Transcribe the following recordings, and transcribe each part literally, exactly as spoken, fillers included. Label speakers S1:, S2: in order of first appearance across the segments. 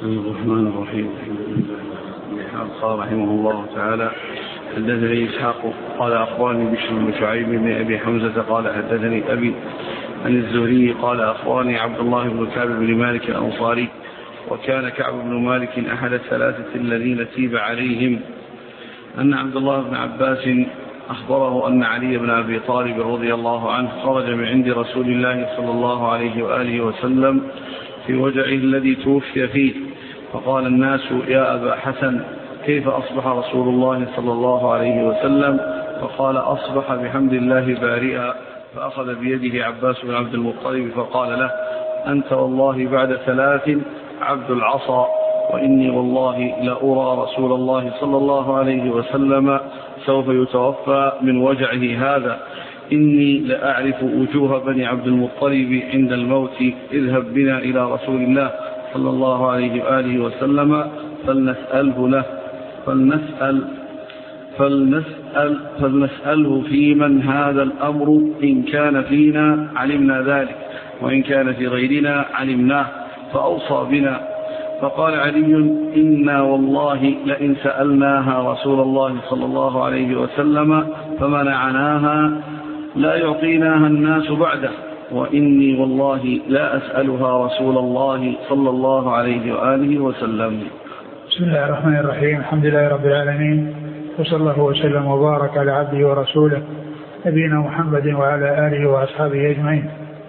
S1: الرحمن الرحيم. قال رحمه الله تعالى: حدثني إسحاق قال أخبرني بشر بن شعيب بن أبي حمزة قال حدثني أبي عن الزهري قال أخبرني عبد الله بن كعب بن مالك الأنصاري، وكان كعب بن مالك أحد الثلاثة الذين تيب عليهم، أن عبد الله بن عباس أخبره أن علي بن أبي طالب رضي الله عنه خرج من عند رسول الله صلى الله عليه وآله وسلم في وجعه الذي توفي فيه، فقال الناس: يا أبا حسن، كيف أصبح رسول الله صلى الله عليه وسلم؟ فقال: أصبح بحمد الله بارئا. فأخذ بيده عباس بن عبد المطلب فقال له: أنت والله بعد ثلاث عبد العصا، وإني والله لأرى رسول الله صلى الله عليه وسلم سوف يتوفى من وجعه هذا، إني لأعرف وجوه بني عبد المطلب عند الموت، اذهب بنا إلى رسول الله صلى الله عليه وآله وسلم فلنسأله له فلنسأل فلنسأل فلنسأله في من هذا الأمر، إن كان فينا علمنا ذلك، وإن كان في غيرنا علمناه، فأوصى بنا. فقال علي: إنا والله لئن سألناها رسول الله صلى الله عليه وسلم فمنعناها لا يعطيناها الناس بعده، وإني والله لا أسألها رسول الله صلى الله عليه وآله وسلم.
S2: بسم الله الرحمن الرحيم. الحمد لله رب العالمين، وصلى الله وسلم وبارك على عبده ورسوله نبينا محمد وعلى آله وأصحابه أجمعين.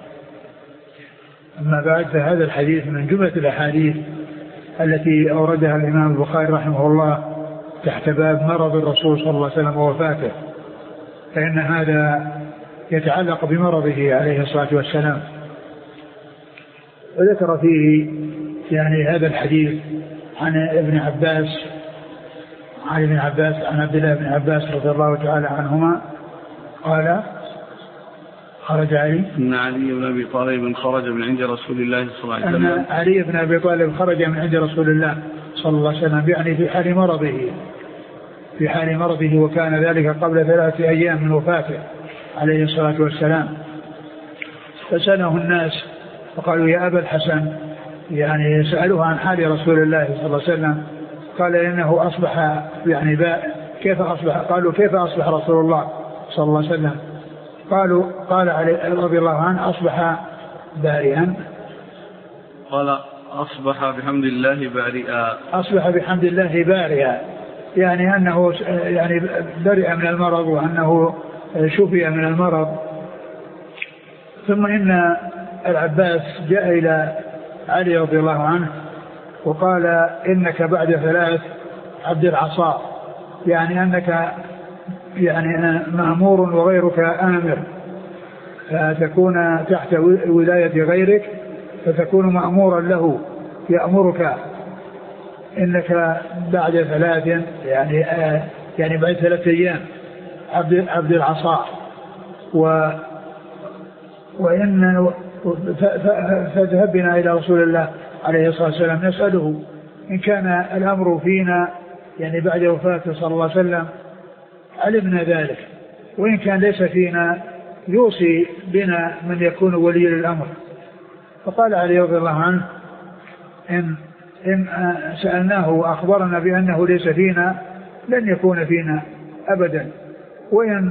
S2: أما بعد، فهذا الحديث من جملة الأحاديث التي أوردها الإمام البخاري رحمه الله تحت باب مرض الرسول صلى الله عليه وسلم ووفاته، فإن هذا يتعلق بمرضه عليه الصلاة والسلام. وذكر فيه يعني هذا الحديث عن ابن عباس عن ابن عباس عن عبد الله بن عباس رضي الله تعالى عنهما قال: خرج علي
S1: أن علي بن أبي طالب خرج من عند رسول الله صلى الله عليه وسلم
S2: أن علي بن أبي طالب خرج من عند رسول الله صلى الله عليه وسلم، يعني في حال مرضه في حال مرضه وكان ذلك قبل ثلاثة أيام من وفاته عليه الصلاة والسلام. فسأله الناس فقالوا: يا أبا الحسن، يعني سألوه عن حال رسول الله صلى الله عليه وسلم، قال: إنه أصبح يعني باء. كيف أصبح؟ قالوا: كيف أصبح رسول الله صلى الله عليه وسلم؟ قالوا قال علي رضي الله عنه: أصبح بارئا.
S1: قال: أصبح بحمد الله بارئا.
S2: أصبح بحمد الله بارئا، يعني أنه يعني برئ من المرض، وأنه شفي من المرض. ثم إن العباس جاء إلى علي رضي الله عنه وقال: إنك بعد ثلاث عبد العصا، يعني أنك يعني مأمور وغيرك آمر، فتكون تحت ولاية غيرك فتكون مأمورا له يأمرك، إنك بعد ثلاث يعني آه يعني بعد ثلاث أيام عبد عبد العصا، و وإن فذهب بنا إلى رسول الله عليه الصلاة والسلام نسأله إن كان الأمر فينا يعني بعد وفاته صلى الله عليه وسلم علمنا ذلك، وإن كان ليس فينا يوصي بنا من يكون ولي الأمر. فقال علي رضي الله عنه: إن, إن سألناه وأخبرنا بأنه ليس فينا لن يكون فينا أبدا، وإن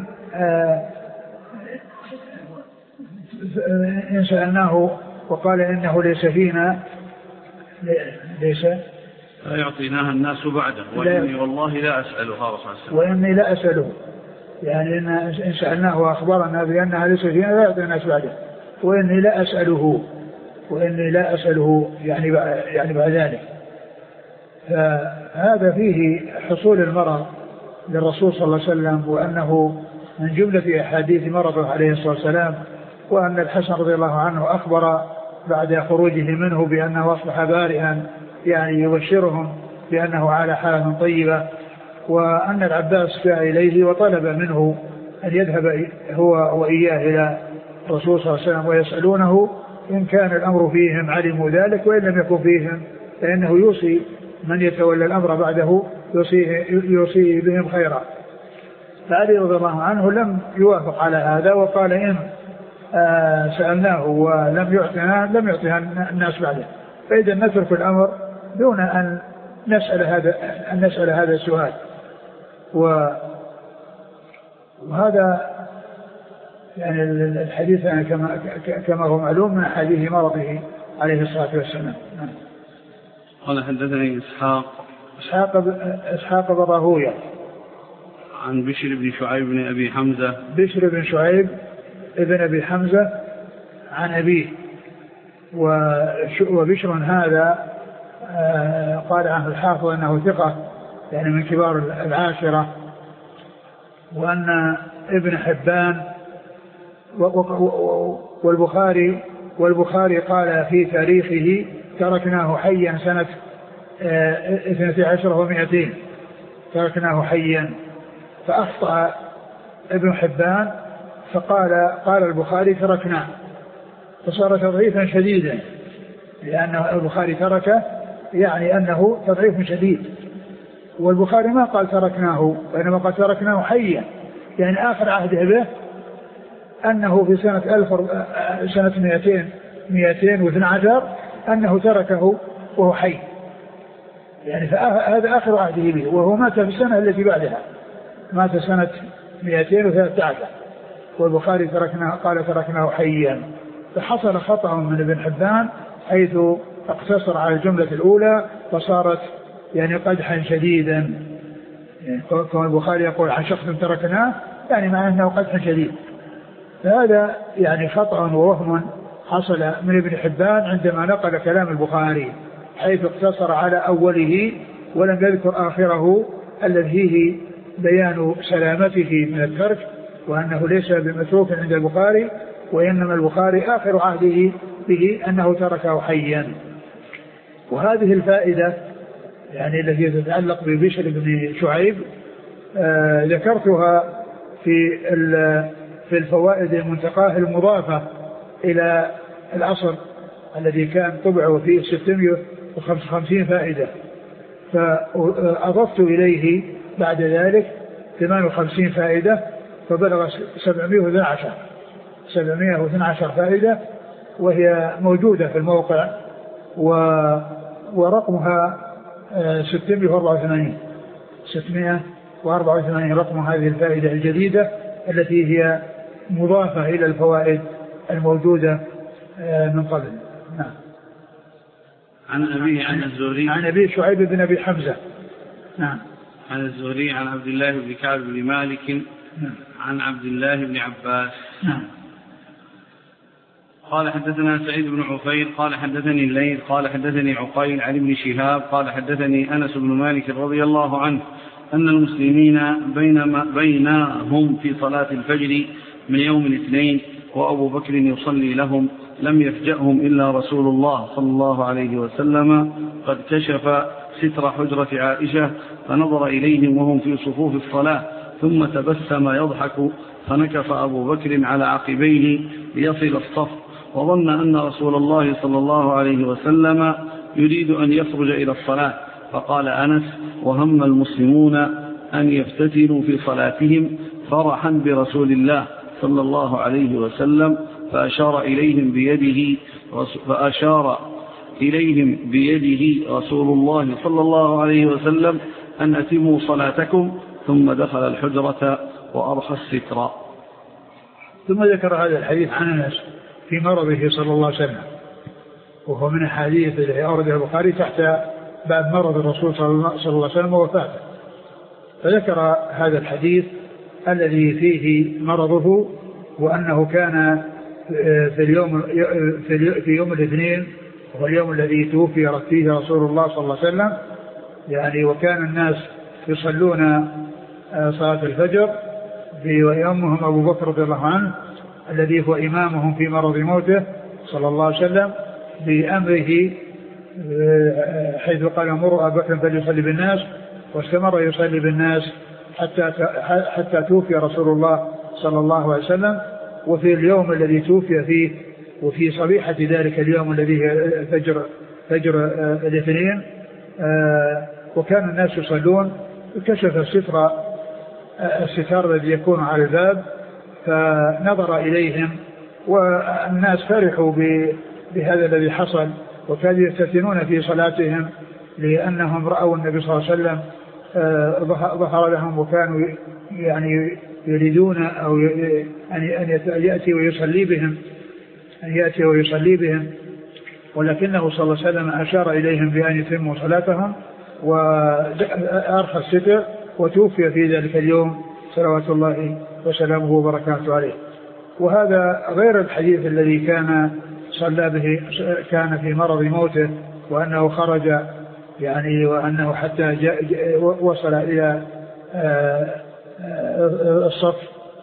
S2: إن سألناه وقال إنه ليس فينا ليس
S1: لا يعطيناها الناس بعده، وإني والله لا أسألها رسول الله،
S2: وإني لا أسأله، يعني إن سألناه وأخبرنا بأنها ليس فينا لا يعطينا الناس بعده، وإني لا أسأله وإني لا أسأله يعني يعني بعد ذلك. فهذا فيه حصول المرض للرسول صلى الله عليه وسلم، وأنه من جملة أحاديث مرضه عليه الصلاة والسلام، وأن الحسن رضي الله عنه أخبر بعد خروجه منه بأنه أصبح بارئا، يعني يبشرهم بأنه على حالة طيبة. وأن العباس جاء إليه وطلب منه أن يذهب هو وإياه إلى الرسول صلى الله عليه وسلم ويسألونه، إن كان الأمر فيهم علموا ذلك، وإن لم يكن فيهم فإنه يوصي من يتولى الأمر بعده يوصي, يوصي بهم خيرا. فعلي رضي الله عنه لم يوافق على هذا، وقال: إن آه سألناه ولم يعطينا لم يعطيها الناس بعده، فإذا نترك الأمر دون أن نسأل هذا أن نسأل هذا السؤال. وهذا يعني الحديث يعني كما كما هو معلوم من حديث مرضه عليه الصلاة والسلام.
S1: قال حدثني إسحاق
S2: إسحاق إسحاق بن راهويه
S1: عن بشر بن شعيب بن أبي حمزة
S2: بشر بن شعيب ابن أبي حمزة عن أبيه. وبشر هذا قال عنه الحافظ أنه ثقة يعني من كبار العاشرة، وأن ابن حبان والبخاري والبخاري قال في تاريخه تركناه حيا سنة اثنتي عشرة ومئتين، تركناه حيا، فأخطأ ابن حبان فقال قال البخاري تركناه، فصار تضعيفا شديدا، لأن البخاري تركه يعني أنه تضعيف شديد، والبخاري ما قال تركناه وإنما قال تركناه حيا، يعني آخر عهده به أنه في سنة ألف سنة مئتين مئتين واثنى عشر أنه تركه وهو حي، يعني هذا آخر عهده به، وهو مات في السنة التي بعدها، مات سنة مئتين وثلاثة عشر، والبخاري تركناه قال تركناه حيا. فحصل خطأ من ابن حبان حيث اقتصر على الجملة الأولى فصارت يعني قدحا شديدا، يعني كما البخاري يقول عن شخص تركناه يعني معناه أنه قدح شديد. فهذا يعني خطأ ووهم حصل من ابن حبان عندما نقل كلام البخاري، حيث اقتصر على أوله ولم يذكر آخره الذي فيه بيان سلامته من الترك، وأنه ليس بمتروك عند البخاري، وإنما البخاري آخر عهده به أنه تركه حيا. وهذه الفائدة يعني التي تتعلق ببشر بن شعيب آه ذكرتها في في الفوائد المنتقاه المضافة إلى العصر الذي كان طبعه فيه ستمائة وخمسة وخمسين فائدة، فأضفت إليه بعد ذلك ثمانية وخمسين فائدة، فبلغ سبعمائة واثني عشر فائدة، وهي موجودة في الموقع، ورقمها ستمائة وأربعة وثمانين رقم هذه الفائدة الجديدة التي هي مضافة إلى الفوائد الموجودة من قبل. نعم.
S1: عن أبي عن الزهري
S2: عن أبي شعيب بن أبي حمزة. نعم.
S1: عن الزهري عن عبد الله بن كعب بن مالك.
S2: نعم.
S1: عن عبد الله بن عباس.
S2: نعم.
S1: قال حدثنا سعيد بن عفير قال حدثني الليث قال حدثني عقيل عن ابن شهاب قال حدثني أنس بن مالك رضي الله عنه أن المسلمين بينما بينهم في صلاة الفجر من يوم الاثنين وأبو بكر يصلي لهم لم يفجأهم إلا رسول الله صلى الله عليه وسلم قد كشف ستر حجرة عائشة فنظر إليهم وهم في صفوف الصلاة ثم تبسم يضحك فنكف أبو بكر على عقبيه ليصل الصف وظن أن رسول الله صلى الله عليه وسلم يريد أن يخرج إلى الصلاة، فقال أنس وهم المسلمون أن يفتتنوا في صلاتهم فرحا برسول الله صلى الله عليه وسلم فأشار إليهم بيده فأشار إليهم بيده رسول الله صلى الله عليه وسلم أن أتموا صلاتكم ثم دخل الحجرة وأرخى الستر.
S2: ثم ذكر هذا الحديث عن أنس في مرضه صلى الله عليه وسلم، وهو من الحديث الذي أورده البخاري تحت باب مرض الرسول صلى الله عليه وسلم ووفاته، فذكر هذا الحديث الذي فيه مرضه، وأنه كان في اليوم في يوم الاثنين وهو اليوم الذي توفي فيه رسول الله صلى الله عليه وسلم، يعني وكان الناس يصلون صلاة الفجر ويؤمهم أبو بكر رضي الله عنه الذي هو إمامهم في مرض موته صلى الله عليه وسلم بأمره، حيث قال مروا أبا بكر فليصلي بالناس، واستمر يصلي بالناس حتى حتى توفي رسول الله صلى الله عليه وسلم. وفي اليوم الذي توفي فيه وفي صبيحة ذلك اليوم الذي فجر فجر الاثنين وكان الناس يصلون، كشف الستر الستار الذي يكون على الباب فنظر إليهم، والناس فرحوا بهذا الذي حصل وكانوا يفتتنون في صلاتهم لأنهم رأوا النبي صلى الله عليه وسلم ظهر لهم وكانوا يعني يريدون أو أن يأتي ويصلي بهم أن يأتي ويصلي بهم ولكنه صلى الله عليه وسلم أشار إليهم بأن يتموا صلاتهم وأرخى الستر وتوفي في ذلك اليوم صلوات الله وسلامه وبركاته عليه. وهذا غير الحديث الذي كان صلى به كان في مرض موته وأنه خرج يعني وأنه حتى جاء وصل إلى الصف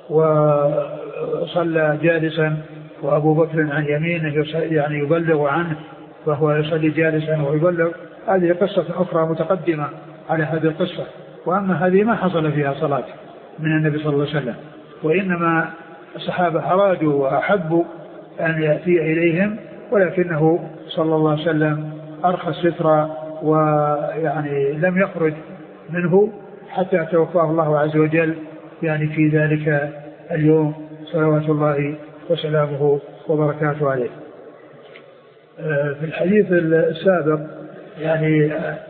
S2: وصلى جالسا وأبو بكر عن يمينه يعني يبلغ عنه وهو يصلي جالسا ويبلغ. هذه قصة أخرى متقدمة على هذه القصة. وأما هذه ما حصل فيها صلاة من النبي صلى الله عليه وسلم وإنما الصحابة أرادوا وأحبوا أن يأتي إليهم ولكنه صلى الله عليه وسلم أرخى الستر ويعني لم يخرج منه حتى توفاه الله عز وجل يعني في ذلك اليوم صلوات الله وسلامه وبركاته عليه. في الحديث السابق يعني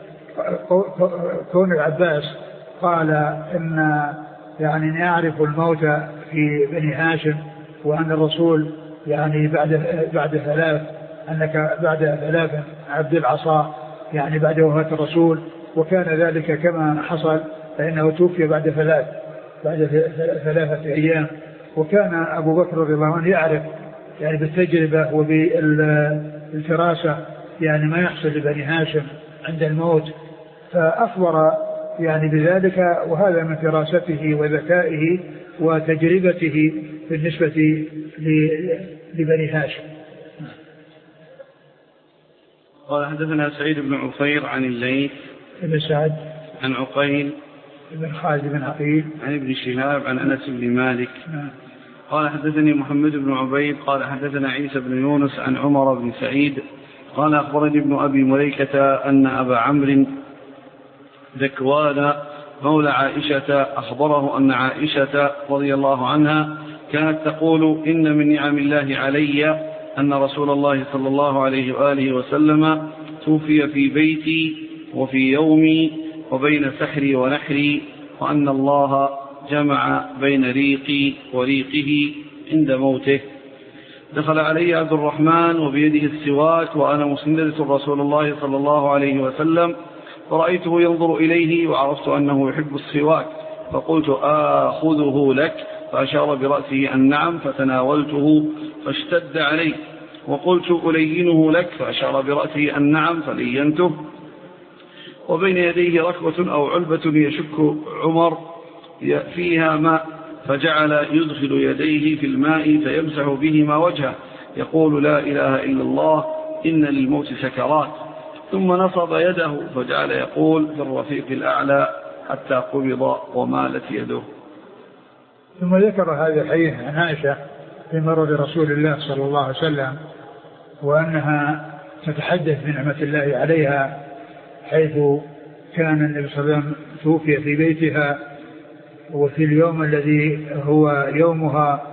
S2: كون العباس قال إن يعني نعرف الموت في بني هاشم وأن الرسول يعني بعد بعد ثلاث أنك بعد ثلاث عبد العصا يعني بعد وفاة الرسول وكان ذلك كما حصل فإنه توفي بعد ثلاث بعد ثلاثة أيام. وكان أبو بكر رضي الله عنه يعرف يعني بالتجربة وبالفراسة يعني ما يحصل لبني هاشم عند الموت فأخبر يعني بذلك وهذا من فراسته وذكائه وتجربته بالنسبة لبني هاشم.
S1: قال حدثنا سعيد بن عفير عن الليث
S2: بن سعد
S1: عن عقيل
S2: بن خالد بن عقيل
S1: عن ابن شهاب عن أنس بن مالك قال حدثني محمد بن عبيد قال حدثنا عيسى بن يونس عن عمر بن سعيد قال أخبرني ابن أبي مليكة أن أبا عمرو ذكوان مولى عائشة أخبره أن عائشة رضي الله عنها كانت تقول إن من نعم الله علي أن رسول الله صلى الله عليه وآله وسلم توفي في بيتي وفي يومي وبين سحري ونحري وأن الله جمع بين ريقي وريقه عند موته. دخل علي عبد الرحمن وبيده السواك وأنا مسندة رسول الله صلى الله عليه وسلم فرأيته ينظر إليه وعرفت أنه يحب السواك فقلت آخذه لك فأشار برأسه أن نعم فتناولته فاشتد عليه وقلت ألينه لك فأشار برأسه أن نعم فلينته وبين يديه ركبة أو علبة يشك عمر فيها ماء فجعل يدخل يديه في الماء فيمسح بهما وجهه يقول لا إله إلا الله إن للموت سكرات ثم نصب يده فجعل يقول في الرفيق الأعلى حتى قبض ومالت يده.
S2: ثم ذكر هذا الحديث عن عائشة في مرض رسول الله صلى الله عليه وسلم وأنها تتحدث بنعمة الله عليها حيث كان النبي صلى الله عليه وسلم توفي في بيتها وفي اليوم الذي هو يومها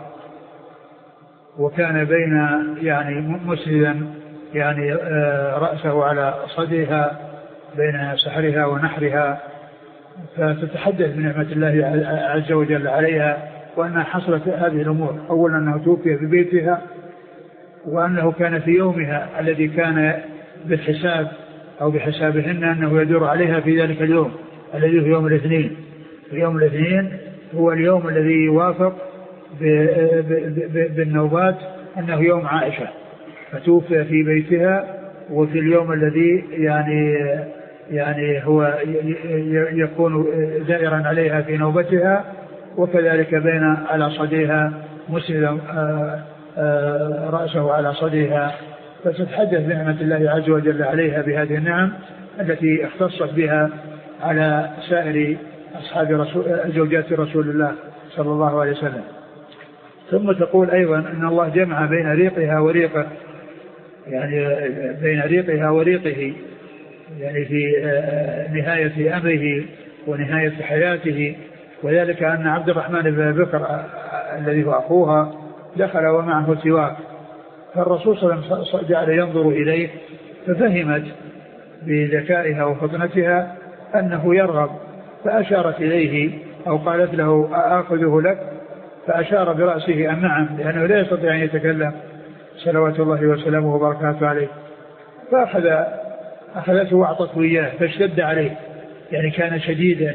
S2: وكان بين يعني مسجدا يعني رأسه على صدرها بين سحرها ونحرها فتتحدث بنعمة الله عز وجل عليها وأنها حصلت هذه الأمور. أولا أنه توفي في بيتها وأنه كان في يومها الذي كان بالحساب أو بحسابهن أنه يدور عليها في ذلك اليوم الذي هو يوم الاثنين. يوم الاثنين هو اليوم الذي يوافق بالنوبات أنه يوم عائشة فتوفي في بيتها وفي اليوم الذي يعني يعني هو يكون دائرا عليها في نوبتها وكذلك بين على صديها مسندا رأسه على صديها فتتحدث بنعمة الله عز وجل عليها بهذه النعم التي اختصت بها على سائر أصحاب رسول زوجات رسول الله صلى الله عليه وسلم. ثم تقول أيضا أن الله جمع بين ريقها وريقه يعني بين ريقها وريقه يعني في نهاية أمره ونهاية حياته وذلك أن عبد الرحمن بن بكر الذي هو أخوها دخل ومعه سواك فالرسول صلى الله عليه وسلم جعل ينظر إليه ففهمت بذكائها وفطنتها أنه يرغب، فأشارت إليه أو قالت له آخذه لك، فأشار برأسه أن نعم، لأنه لا يستطيع أن يتكلم صلوات الله وسلامه وبركاته عليه. فأخذ أخذته وأعطته إياه فاشتد عليه، يعني كان شديدا،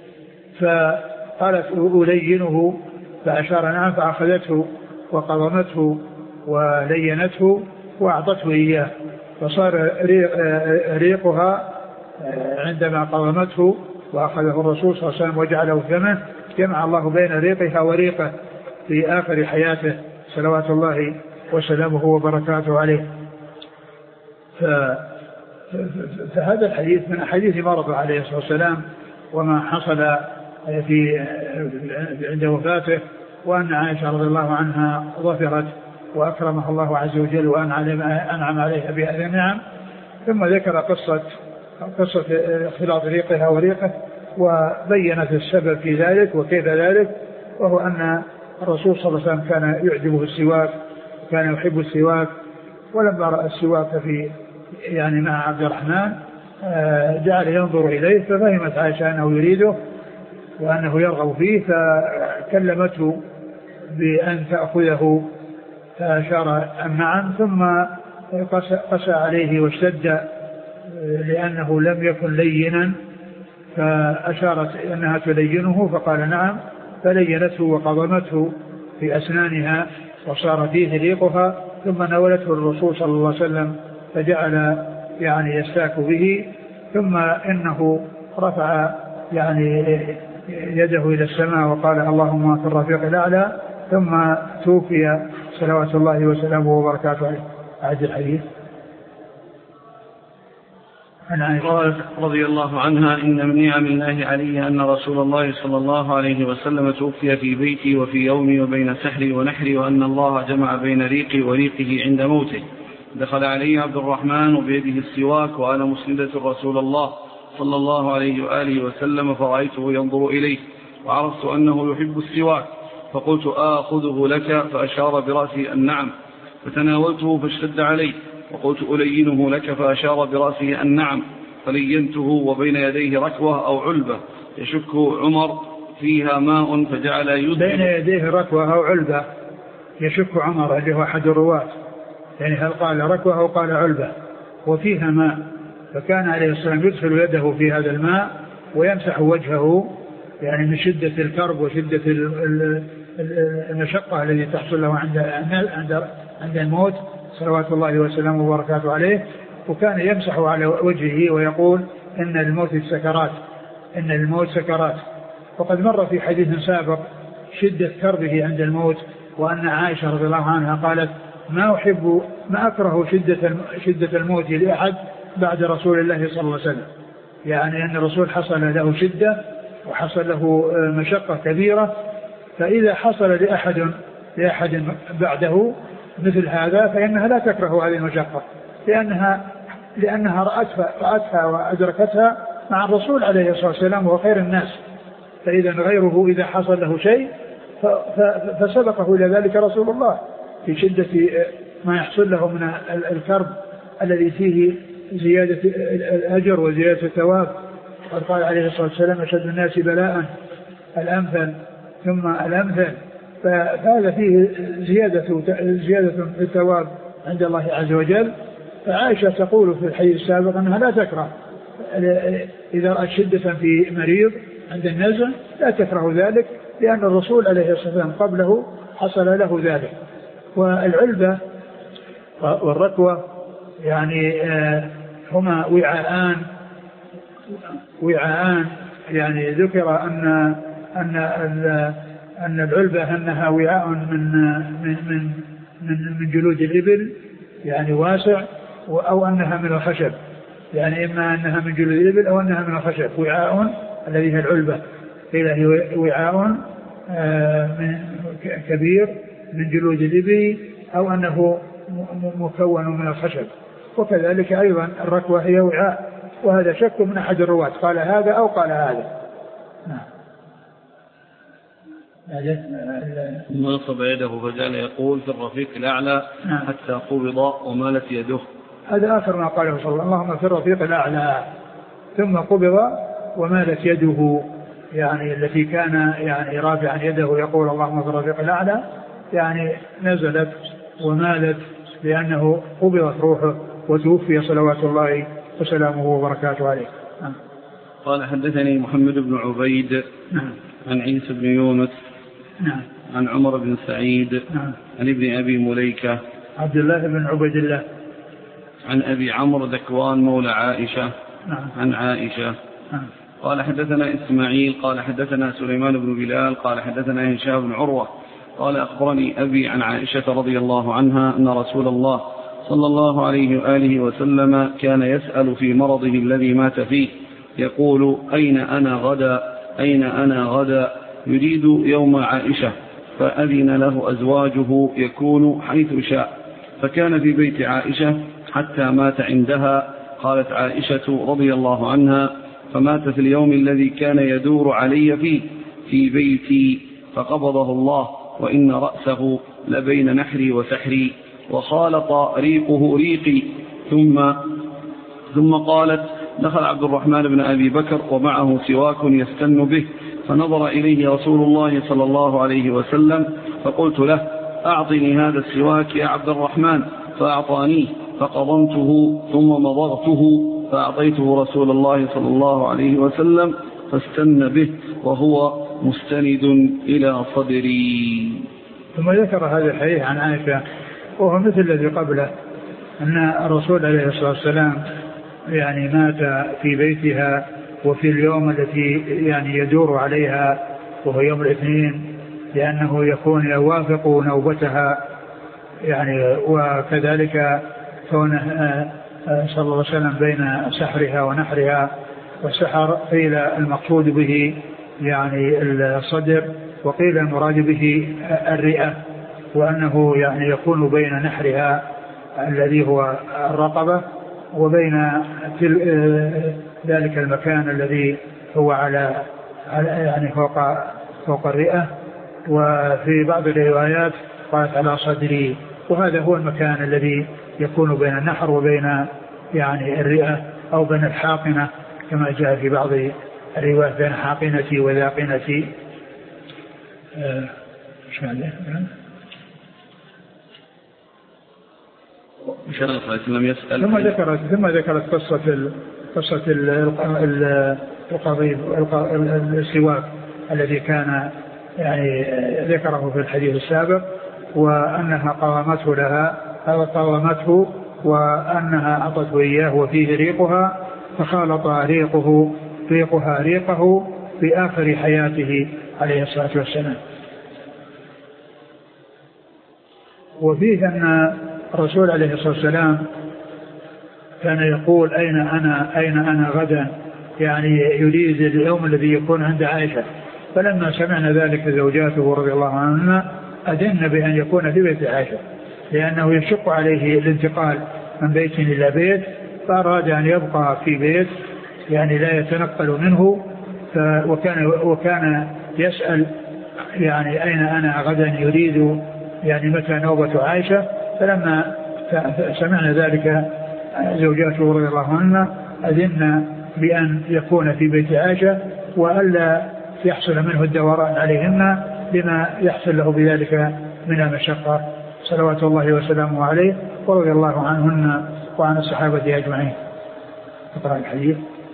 S2: فقالت ألينه، فأشار نعم، فأخذته وقضمته ولينته وأعطته إياه، فصار ريقها عندما قضمته وأخذه الرسول صلى الله عليه وسلم وجعله فمه، جمع الله بين ريقها وريقه في آخر حياته صلوات الله وسلامه وبركاته عليه. فهذا الحديث من حديث مرض عليه الصلاة والسلام وما حصل في عند وفاته، وأن عائشة رضي الله عنها ظفرت وأكرمها الله عز وجل وأنعم عليها بهذه النعم. ثم ذكر قصة قصة اختلاط ريقها وريقه، وبينت السبب في ذلك وكيف ذلك، وهو أن الرسول صلى الله عليه وسلم كان يعجبه السواك، كان يحب السواك، ولما رأى السواك في يعني مع عبد الرحمن جعل ينظر إليه، ففهمت عائشة أنه يريده وأنه يرغب فيه، فكلمته بأن تأخذه، فأشار نعم، ثم قسى عليه واشتد لأنه لم يكن لينا، فأشارت أنها تلينه فقال نعم، فلينته وقضمته في أسنانها وصار فيه ريقها، ثم نولته الرسول صلى الله عليه وسلم فجعل يعني يستاك به، ثم إنه رفع يعني يده إلى السماء وقال اللهم في الرفيق الأعلى، ثم توفي صلوات الله وسلامه وبركاته عليه. أعد الحديث.
S1: قالت رضي الله عنها إن من نعم الله علي أن رسول الله صلى الله عليه وسلم توفي في بيتي وفي يومي وبين سحري ونحري، وأن الله جمع بين ريقي وريقه عند موته. دخل علي عبد الرحمن وبيده السواك وأنا مسندة رسول الله صلى الله عليه وآله وسلم، فرأيته ينظر إليه وعرفت أنه يحب السواك، فقلت آخذه لك، فأشار برأسه النعم، فتناولته فاشتد عليه وقلت ألينه لك، فأشار برأسه النعم، فلينته وبين يديه ركوة أو علبة يشك عمر فيها ماء، فجعل يدخل
S2: بين يديه ركوة أو علبة يشك عمر اللي هو أحد الرواة، يعني هل قال ركوة أو قال علبة وفيها ماء، فكان عليه السلام يدخل يده في هذا الماء ويمسح وجهه، يعني من شدة الكرب وشدة المشقة التي تحصل له عند عند عند الموت صلوات الله وسلامه وبركاته عليه، وكان يمسح على وجهه ويقول إن الموت سكرات، إن الموت سكرات. وقد مر في حديث سابق شدة كربه عند الموت، وأن عائشة رضي الله عنها قالت ما أحب ما أكره شدة شدة الموت لأحد بعد رسول الله صلى الله عليه وسلم، يعني أن الرسول حصل له شدة وحصل له مشقة كبيرة، فإذا حصل لأحد لأحد بعده مثل هذا فإنها لا تكره هذه المشقة، لأنها لأنها رأتها, رأتها وأدركتها مع الرسول عليه الصلاة والسلام وهو خير الناس. فإذا غيره إذا حصل له شيء فسبقه إلى ذلك رسول الله في شدة ما يحصل له من الكرب الذي فيه زيادة الأجر وزيادة الثواب. قد قال عليه الصلاة والسلام أشد الناس بلاء الأمثل ثم الأمثل، فهذا فيه زيادة زيادة في الثواب عند الله عز وجل. فعائشة تقول في الحديث السابق أنها لا تكره إذا رأت شدة في مريض عند النزع لا تكره ذلك، لأن الرسول عليه الصلاة والسلام قبله حصل له ذلك. والعلبة والركوة يعني هما وعاءان وعاءان يعني ذكر أن أن أن العلبة أنها وعاء من من من من, من جلود الإبل يعني واسع، أو أنها من الخشب، يعني إما أنها من جلود الإبل أو أنها من الخشب. وعاء الذي هي العلبة قيل هي وعاء كبير من جلود الإبل أو أنه مكون من الخشب. وكذلك أيضا الركوة هي وعاء، وهذا شك من أحد الرواة قال هذا أو قال هذا. نعم.
S1: نصب يده فجعل يقول في الرفيق الأعلى حتى قبض ومالت يده.
S2: هذا آخر ما قاله صلى الله عليه وسلم: اللهم في الرفيق الأعلى. ثم قبض ومالت يده، يعني التي كان يعني رافعا يده يقول اللهم في الرفيق الأعلى، يعني نزلت ومالت لأنه قبضت روحه وتوفي صلوات الله وسلامه وبركاته عليه.
S1: قال حدثني محمد بن عبيد
S2: نعم.
S1: عن عيسى بن يونس
S2: نعم.
S1: عن عمر بن سعيد
S2: نعم.
S1: عن ابن أبي مليكة
S2: عبد الله بن عبيد الله
S1: عن أبي عمرو ذكوان مولى عائشة
S2: نعم.
S1: عن عائشة.
S2: نعم.
S1: قال حدثنا إسماعيل قال حدثنا سليمان بن بلال قال حدثنا هشام بن عروة قال أخبرني أبي عن عائشة رضي الله عنها أن رسول الله صلى الله عليه وآله وسلم كان يسأل في مرضه الذي مات فيه يقول: أين أنا غدا أين أنا غدا، يريد يوم عائشة، فأذن له أزواجه يكون حيث شاء، فكان في بيت عائشة حتى مات عندها. قالت عائشة رضي الله عنها: فمات في اليوم الذي كان يدور علي فيه في بيتي، فقبضه الله، وإن رأسه لبين نحري وسحري، وخالط ريقه ريقي. ثم ثم قالت: دخل عبد الرحمن بن أبي بكر ومعه سواك يستن به، فنظر إليه رسول الله صلى الله عليه وسلم، فقلت له: أعطني هذا السواك يا عبد الرحمن، فأعطانيه، فقضمته ثم مضغته، فأعطيته رسول الله صلى الله عليه وسلم، فاستن به وهو مستند إلى صدري.
S2: ثم ذكر هذا الحديث عن عائشة وهو مثل الذي قبله، أن الرسول عليه الصلاة والسلام يعني مات في بيتها وفي اليوم التي يعني يدور عليها وهو يوم الاثنين، لأنه يكون يوافق نوبتها يعني، وكذلك كونه صلى الله عليه وسلم بين سحرها ونحرها. والسحر قيل المقصود به يعني الصدر، وقيل المراد به الرئة، وأنه يعني يكون بين نحرها الذي هو الرقبة وبين ذلك المكان الذي هو على يعني فوق فوق الرئة. وفي بعض الروايات قالت على صدري، وهذا هو المكان الذي يكون بين النحر وبين يعني الرئة أو بين الحاقنة، كما جاء في بعض الروايات بين حاقنتي وذاقنتي. آه ثم ذكرت ثم ذكرت قصة قصة القضيب السواك الذي كان يعني ذكره في الحديث السابق، وأنها قوامته لها أو قوامته وأنها أعطته إياه وفيه ريقها، فخالط ريقه ريقها ريقه في آخر حياته عليه الصلاة والسلام. وفيه أن الرسول عليه الصلاة والسلام كان يقول: أين أنا أين أنا غدا، يعني يريد اليوم الذي يكون عند عائشة. فلما سمعنا ذلك زوجاته رضي الله عنها أذن بأن يكون في بيت عائشة، لأنه يشق عليه الانتقال من بيت إلى بيت، فأراد أن يبقى في بيت يعني لا يتنقل منه. وكان وكان يسأل يعني أين أنا غدا، يريد يعني متى نوبة عائشة. فلما سمعنا ذلك زوجاته رضي الله عنها أذن بأن يكون في بيت عائشة، وألا يحصل منه الدوران عليهن لما يحصل له بذلك من المشقة، صلوات الله وسلامه عليه ورضي الله عنهن وعن الصحابة أجمعين. اقرأ الحديث.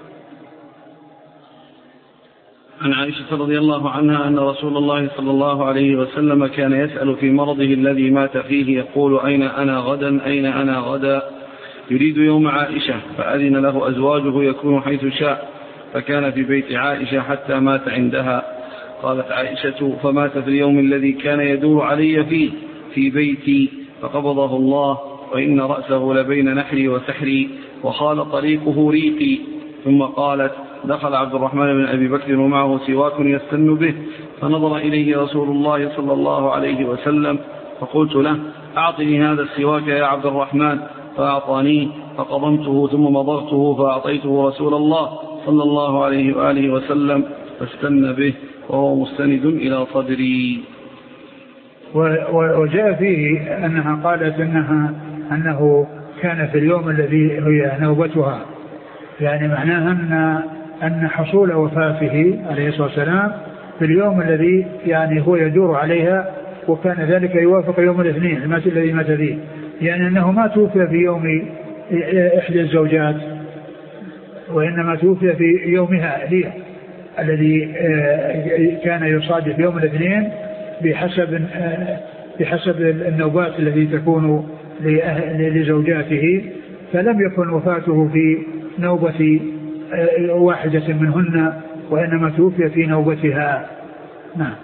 S1: عن عائشة رضي الله عنها أن رسول الله صلى الله عليه وسلم كان يسأل في مرضه الذي مات فيه يقول: أين أنا غدا أين أنا غدا، يريد يوم عائشة، فأذن له أزواجه يكون حيث شاء، فكان في بيت عائشة حتى مات عندها. قالت عائشة: فمات في اليوم الذي كان يدور علي فيه في بيتي، فقبضه الله، وإن رأسه لبين نحري وسحري، وخال طريقه ريقي. ثم قالت: دخل عبد الرحمن بن أبي بكر ومعه سواك يستن به، فنظر إليه رسول الله صلى الله عليه وسلم، فقلت له: أعطني هذا السواك يا عبد الرحمن، فأعطانيه، فقضمته ثم مضغته، فأعطيته رسول الله صلى الله عليه وآله وسلم، فاستن به وهو مستند إلى صدري.
S2: وجاء فيه أنها قالت إنها أنه كان في اليوم الذي هي نوبتها، يعني معناها أن أن حصول وفاته عليه الصلاة والسلام في اليوم الذي يعني هو يدور عليها، وكان ذلك يوافق يوم الاثنين الذي مات فيه، يعني أنه ما توفي في يوم إحدى الزوجات، وإنما توفي في يومها هي الذي كان يصادف يوم الاثنين بحسب بحسب النوبات التي تكون لزوجاته، فلم يكن وفاته في نوبة واحدة منهن، وإنما توفي في نوبتها. نعم.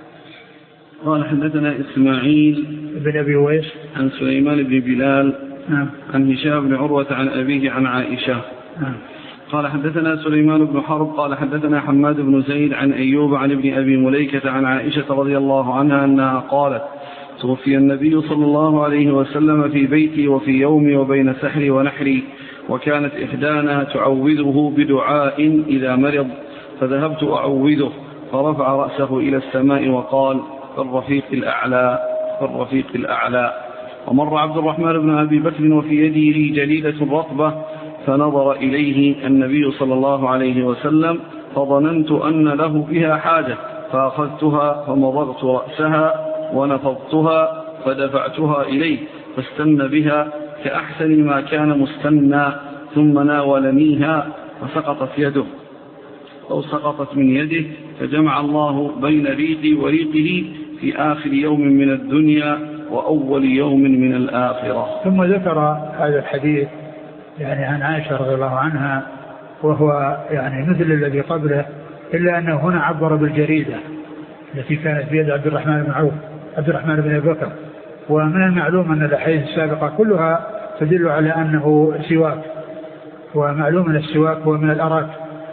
S1: قال حدثنا إسماعيل
S2: بن أبي ويس
S1: عن سليمان بن بلال
S2: نعم.
S1: عن هشام بن عروة عن أبيه عن عائشة
S2: نعم.
S1: قال حدثنا سليمان بن حرب قال حدثنا حماد بن زيد عن أيوب عن ابن أبي مليكة عن عائشة رضي الله عنها أنها قالت توفي النبي صلى الله عليه وسلم في بيتي وفي يومي وبين سحري ونحري، وكانت إحدانا تعوذه بدعاء إذا مرض، فذهبت أعوذه فرفع رأسه إلى السماء وقال في الرفيق الأعلى في الرفيق الأعلى. ومر عبد الرحمن بن أبي بكر وفي يده جليدة رطبة، فنظر إليه النبي صلى الله عليه وسلم، فظننت أن له بها حاجة، فأخذتها فمضغت رأسها ونفضتها فدفعتها إليه، فاستن بها كأحسن ما كان مستنى، ثم ناولنيها فسقطت يده أو سقطت من يده، فجمع الله بين ريقي وريقه في آخر يوم من الدنيا وأول يوم من الآخرة.
S2: ثم ذكر هذا الحديث يعني عن عائشة رضي الله عنها، وهو يعني مثل الذي قبله، إلا أنه هنا عبر بالجريدة التي كانت بيد عبد الرحمن بن عوف عبد الرحمن بن أبي بكر. ومن المعلوم أن الأحاديث السابقة كلها تدل على أنه سواك، ومعلوم أن السواك هو من الأراك،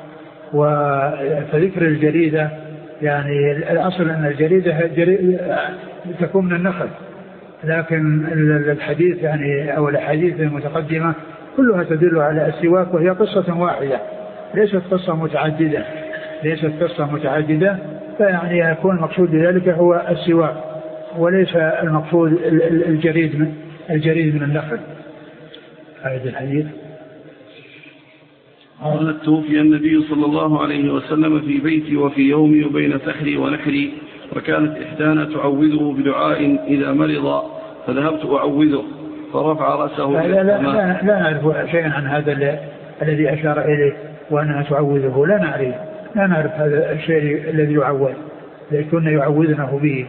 S2: وفذكر الجريدة يعني الأصل أن الجريدة تكون من النخل، لكن الحديث يعني أو الأحاديث المتقدمة كلها تدل على السواك، وهي قصة واحدة ليست قصة متعددة ليست قصة متعددة فيعني يكون المقصود بذلك هو السواك، وليس المقصود الجريد من الجريد من النخل. هذا الحديث.
S1: قالت توفي النبي صلى الله عليه وسلم في بيتي وفي يومي وبين سحري ونحري، وكانت إحدانا تعوذه بدعاء إذا مرض، فذهبت أعوذه فرفع رأسه.
S2: لا, لا, لا, لا نعرف شيئا عن هذا الذي أشار إليه وأنها تعوذه، لا نعرف لا نعرف هذا الشيء الذي يعوذ لكن يعوذنه به.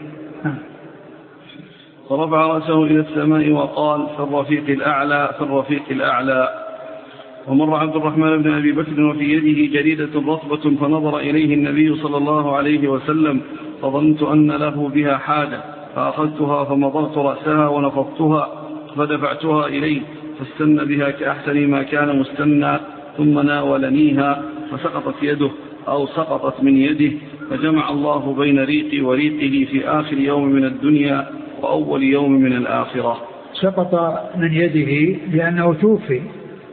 S1: فرفع رأسه إلى السماء وقال في الرفيق الأعلى في الرفيق الأعلى. ومر عبد الرحمن بن أبي بكر وفي يده جريدة رطبة، فنظر إليه النبي صلى الله عليه وسلم، فظننت أن له بها حاجة، فأخذتها فمضغت رأسها ونفضتها فدفعتها إليه، فاستن بها كأحسن ما كان مستنى، ثم ناولنيها فسقطت يده أو سقطت من يده، فجمع الله بين ريقي وريقه في آخر يوم من الدنيا وأول يوم من الآخرة.
S2: سقط من يده لأنه توفي،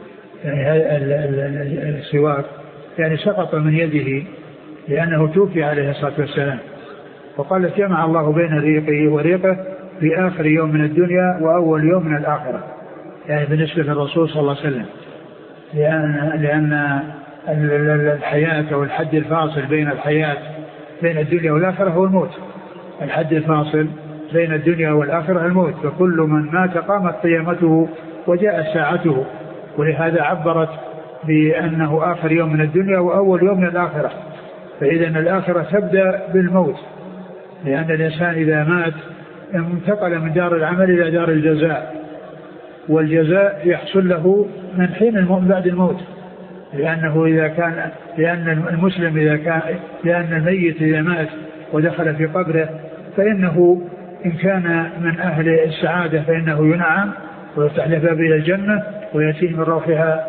S2: يعني السواك يعني سقط من يده لأنه توفي عليه الصلاة والسلام. وقال جمع الله بين ريقه وريقه في آخر يوم من الدنيا وأول يوم من الآخرة، يعني بالنسبة للرسول صلى الله عليه وسلم، لأن, لأن الحياة أو الحد الفاصل بين الحياة بين الدنيا والآخرة هو الموت. الحد الفاصل بين الدنيا والآخرة الموت، فكل من مات قامت قيامته وجاءت ساعته، ولهذا عبرت بأنه آخر يوم من الدنيا وأول يوم من الآخرة. فإذا الآخرة تبدأ بالموت، لأن الإنسان إذا مات انتقل من دار العمل إلى دار الجزاء، والجزاء يحصل له من حين الموت بعد الموت، لأنه إذا كان لأن المسلم إذا كان لأن الميت إذا مات ودخل في قبره فإنه إن كان من أهل السعادة فإنه ينعم ويفتح له باب إلى الجنة ويأتيه من روحها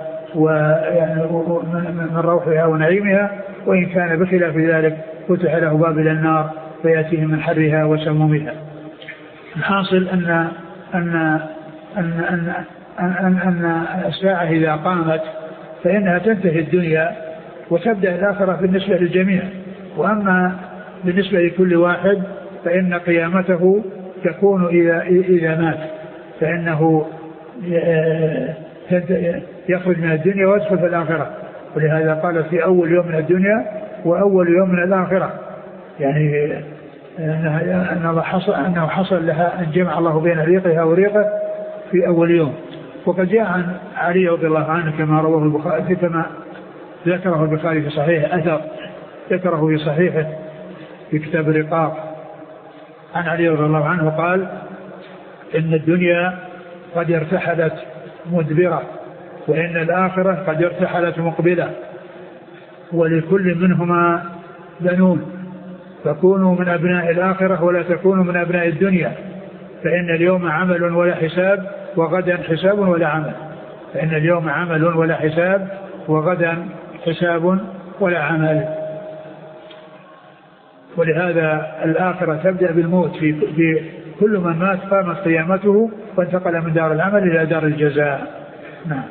S2: ومن روحها ونعيمها، وإن كان بخلاف ذلك فتح له باب إلى النار فيأتيه من حرها وسمومها. الحاصل أن أن أن أن أن, أن الساعة إذا قامت فإنها تنتهي الدنيا وتبدأ الآخرة بالنسبة للجميع، وأما بالنسبة لكل واحد فإن قيامته تكون إذا إذا مات، فإنه يخرج من الدنيا ويدخل في الآخرة. ولهذا قال في أول يوم من الدنيا وأول يوم من الآخرة، يعني أنه حصل, أنه حصل لها أن جمع الله بين ريقها وريقه في أول يوم. وقد جاء عن علي رضي الله عنه كما رواه البخاري كما ذكره البخاري في صحيح أثر ذكره في صحيحه في كتاب الرقاق عن علي رضي الله عنه قال إن الدنيا قد ارتحلت مدبرة وإن الآخرة قد ارتحلت مقبلة ولكل منهما بنون فكونوا من أبناء الآخرة ولا تكونوا من أبناء الدنيا فإن اليوم عمل ولا حساب وغدا حساب ولا عمل فإن اليوم عمل ولا حساب وغدا حساب ولا عمل. ولهذا الآخرة تبدأ بالموت في, في كل من مات قامت قيامته وانتقل من دار العمل إلى دار الجزاء. نعم.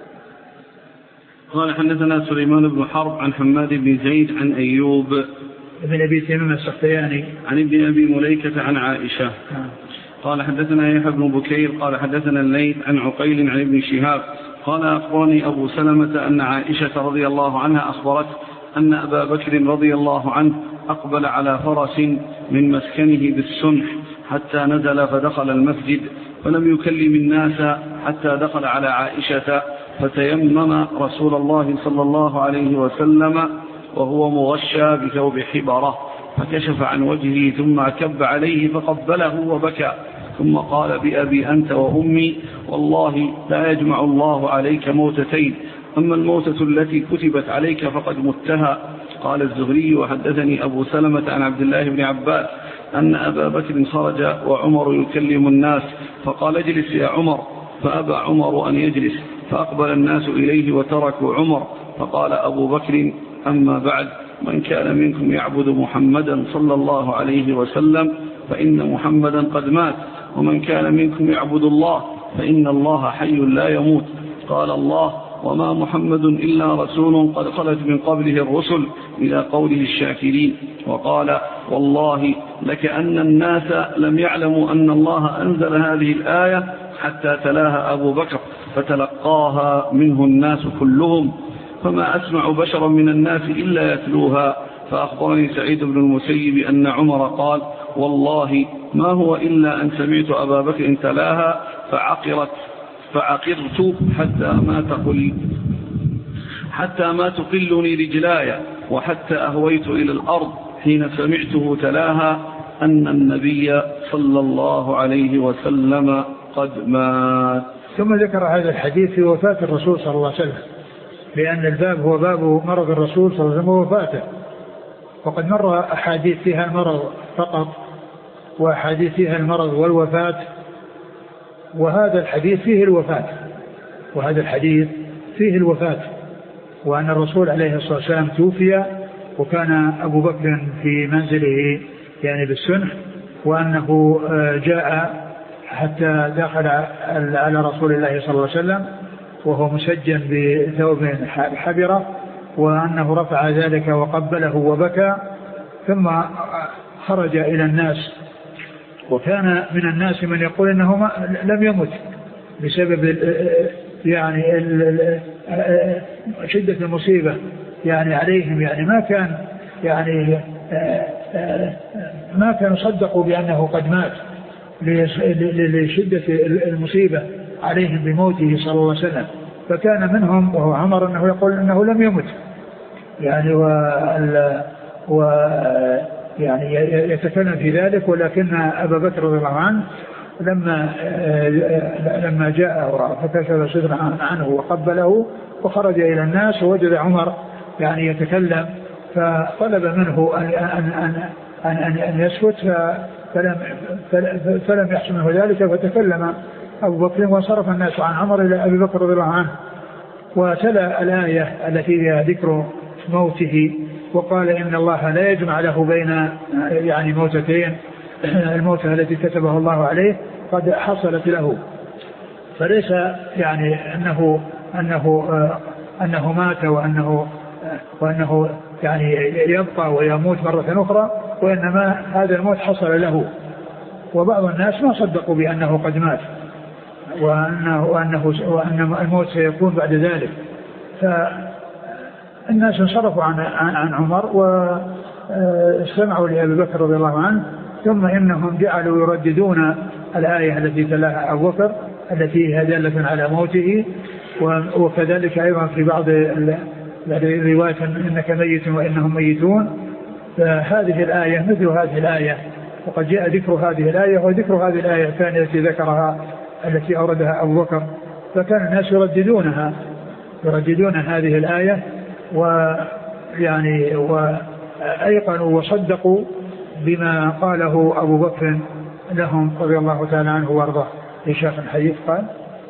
S1: قال حدثنا سليمان بن حرب عن حماد بن زيد عن أيوب
S2: ابن أبي تميم السختياني
S1: عن ابن أبي مليكة عن عائشة.
S2: نعم.
S1: قال حدثنا يحيى بن بكير قال حدثنا الليث عن عقيل عن ابن شهاب قال أخبرني أبو سلمة أن عائشة رضي الله عنها أخبرت أن أبا بكر رضي الله عنه أقبل على فرس من مسكنه بالسنح حتى نزل فدخل المسجد ولم يكلم الناس حتى دخل على عائشة فتيمم رسول الله صلى الله عليه وسلم وهو مغشى بثوب حبرة فكشف عن وجهه ثم كب عليه فقبله وبكى ثم قال بأبي أنت وأمي والله لا يجمع الله عليك موتتين أما الموتة التي كتبت عليك فقد متها. قال الزهري وحدثني أبو سلمة عن عبد الله بن عباس أن أبا بكر خرج وعمر يكلم الناس فقال اجلس يا عمر فأبى عمر أن يجلس فأقبل الناس إليه وتركوا عمر فقال أبو بكر أما بعد من كان منكم يعبد محمدا صلى الله عليه وسلم فإن محمدا قد مات ومن كان منكم يعبد الله فإن الله حي لا يموت. قال الله وما محمد إلا رسول قد خلت من قبله الرسل إلى قوله الشاكرين. وقال والله لكأن الناس لم يعلموا أن الله أنزل هذه الآية حتى تلاها أبو بكر فتلقاها منه الناس كلهم فما أسمع بشرا من الناس إلا يتلوها. فأخبرني سعيد بن المسيب أن عمر قال والله ما هو إلا أن سمعت أبا بكر تلاها فعقرت فعقرت حتى ما تقل حتى ما تقلني رجلاي وحتى أهويت إلى الأرض حين سمعته تلاها أن النبي صلى الله عليه وسلم قد مات.
S2: ثم ذكر هذا الحديث في وفاة الرسول صلى الله عليه وسلم لأن الباب هو باب مرض الرسول صلى الله عليه وسلم ووفاته وقد مر أحاديث فيها المرض فقط وأحاديث فيها المرض والوفاة وهذا الحديث فيه الوفاة وهذا الحديث فيه الوفاة وأن الرسول عليه الصلاة والسلام توفي وكان أبو بكر في منزله يعني بالسنح وأنه جاء حتى دخل على رسول الله صلى الله عليه وسلم وهو مسجن بثوب حبرة وأنه رفع ذلك وقبله وبكى ثم خرج إلى الناس وكان من الناس من يقول إنه لم يمت بسبب يعني شدة المصيبة يعني عليهم يعني ما كان يعني ما كانوا صدقوا بأنه قد مات لشدة المصيبة عليهم بموته صلى الله عليه وسلم فكان منهم وهو عمر أنه يقول أنه لم يمت يعني و, و يعني يتكلم في ذلك ولكن أبا بكر رضي الله عنه لما لما جاء فكشف صدره عنه وقبله وخرج إلى الناس ووجد عمر يعني يتكلم فطلب منه أن أن أن أن, أن يسكت فلم فلم يحصل منه ذلك فتكلم أبو بكر وصرف الناس عن عمر إلى أبي بكر رضي الله عنه وتلا الآية التي فيها ذكر موته وقال إن الله لا يجمع له بين يعني موتتين الموتة التي كتبه الله عليه قد حصلت له فليس يعني أنه أنه أنه مات وأنه وأنه يعني يبقى ويموت مرة أخرى وإنما هذا الموت حصل له وبعض الناس ما صدقوا بأنه قد مات وأنه, وأنه, وأن الموت سيكون بعد ذلك. فالناس انصرفوا عن, عن عمر واستمعوا لأبي بكر رضي الله عنه، ثم إنهم جعلوا يرددون الآية التي تلاها أبو بكر التي هي دالة على موته، وكذلك أيضا في بعض الروايات إنك ميت وإنهم ميتون. فهذه الآية مثل هذه الآية، وقد جاء ذكر هذه الآية وذكر هذه الآية الثانية التي ذكرها التي أوردها أبو بكر، فكان الناس يرددونها يرددون هذه الآية ويعني وأيقنوا وصدقوا بما قاله أبو بكر لهم رضي الله تعالى عنه وارضاه. لشاف الحديث قال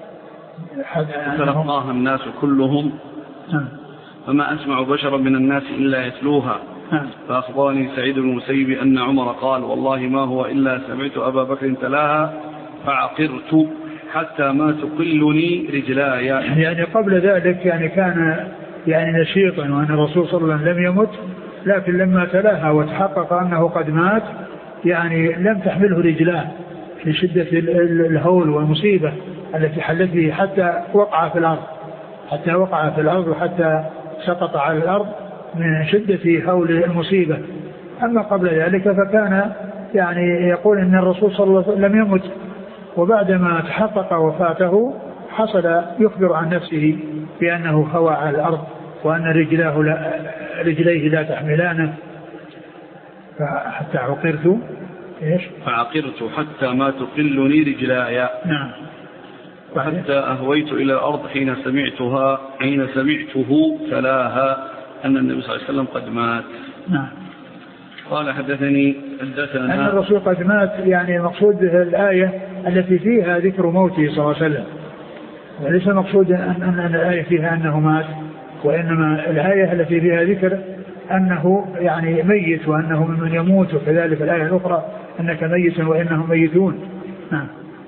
S1: تلقاها الناس كلهم فما أسمع بشرا من الناس إلا يتلوها. فأخبرني سعيد بن المسيب أن عمر قال والله ما هو إلا سمعت أبا بكر تلاها فعقرت حتى ما تقلني رجلاي.
S2: يعني قبل ذلك يعني كان يعني نشيطا وأن الرسول صلى الله عليه وسلم لم يمت، لكن لما تلاها وتحقق أنه قد مات يعني لم تحمله رجلاه في شدة الهول والمصيبة التي حلت به، حتى وقع في الأرض حتى وقع في الأرض وحتى سقط على الأرض من شدة هول المصيبة. أما قبل ذلك فكان يعني يقول إن الرسول صلى الله عليه وسلم لم يمت، وبعدما تحقق وفاته حصل يخبر عن نفسه بأنه هوى على الأرض وأن رجلاه لا رجليه لا تحملانه. فحتى عقرت إيش؟
S1: فعقرت حتى ما تقلني رجلاي.
S2: نعم.
S1: وحتى أهويت إلى الأرض حين سمعتها حين سمعته تلاها أن النبي صلى الله عليه وسلم قد مات.
S2: نعم.
S1: قال حدثني حدثنا
S2: أن الرسول قد مات، يعني المقصود الآية التي فيها ذكر موته صلى الله عليه وسلم، وليس المقصود أن, أن الآية فيها أنه مات، وإنما الآية التي فيها ذكر أنه يعني ميت وأنه ممن يموت، وكذلك الآية الأخرى أنك ميت وإنهم ميتون. نعم.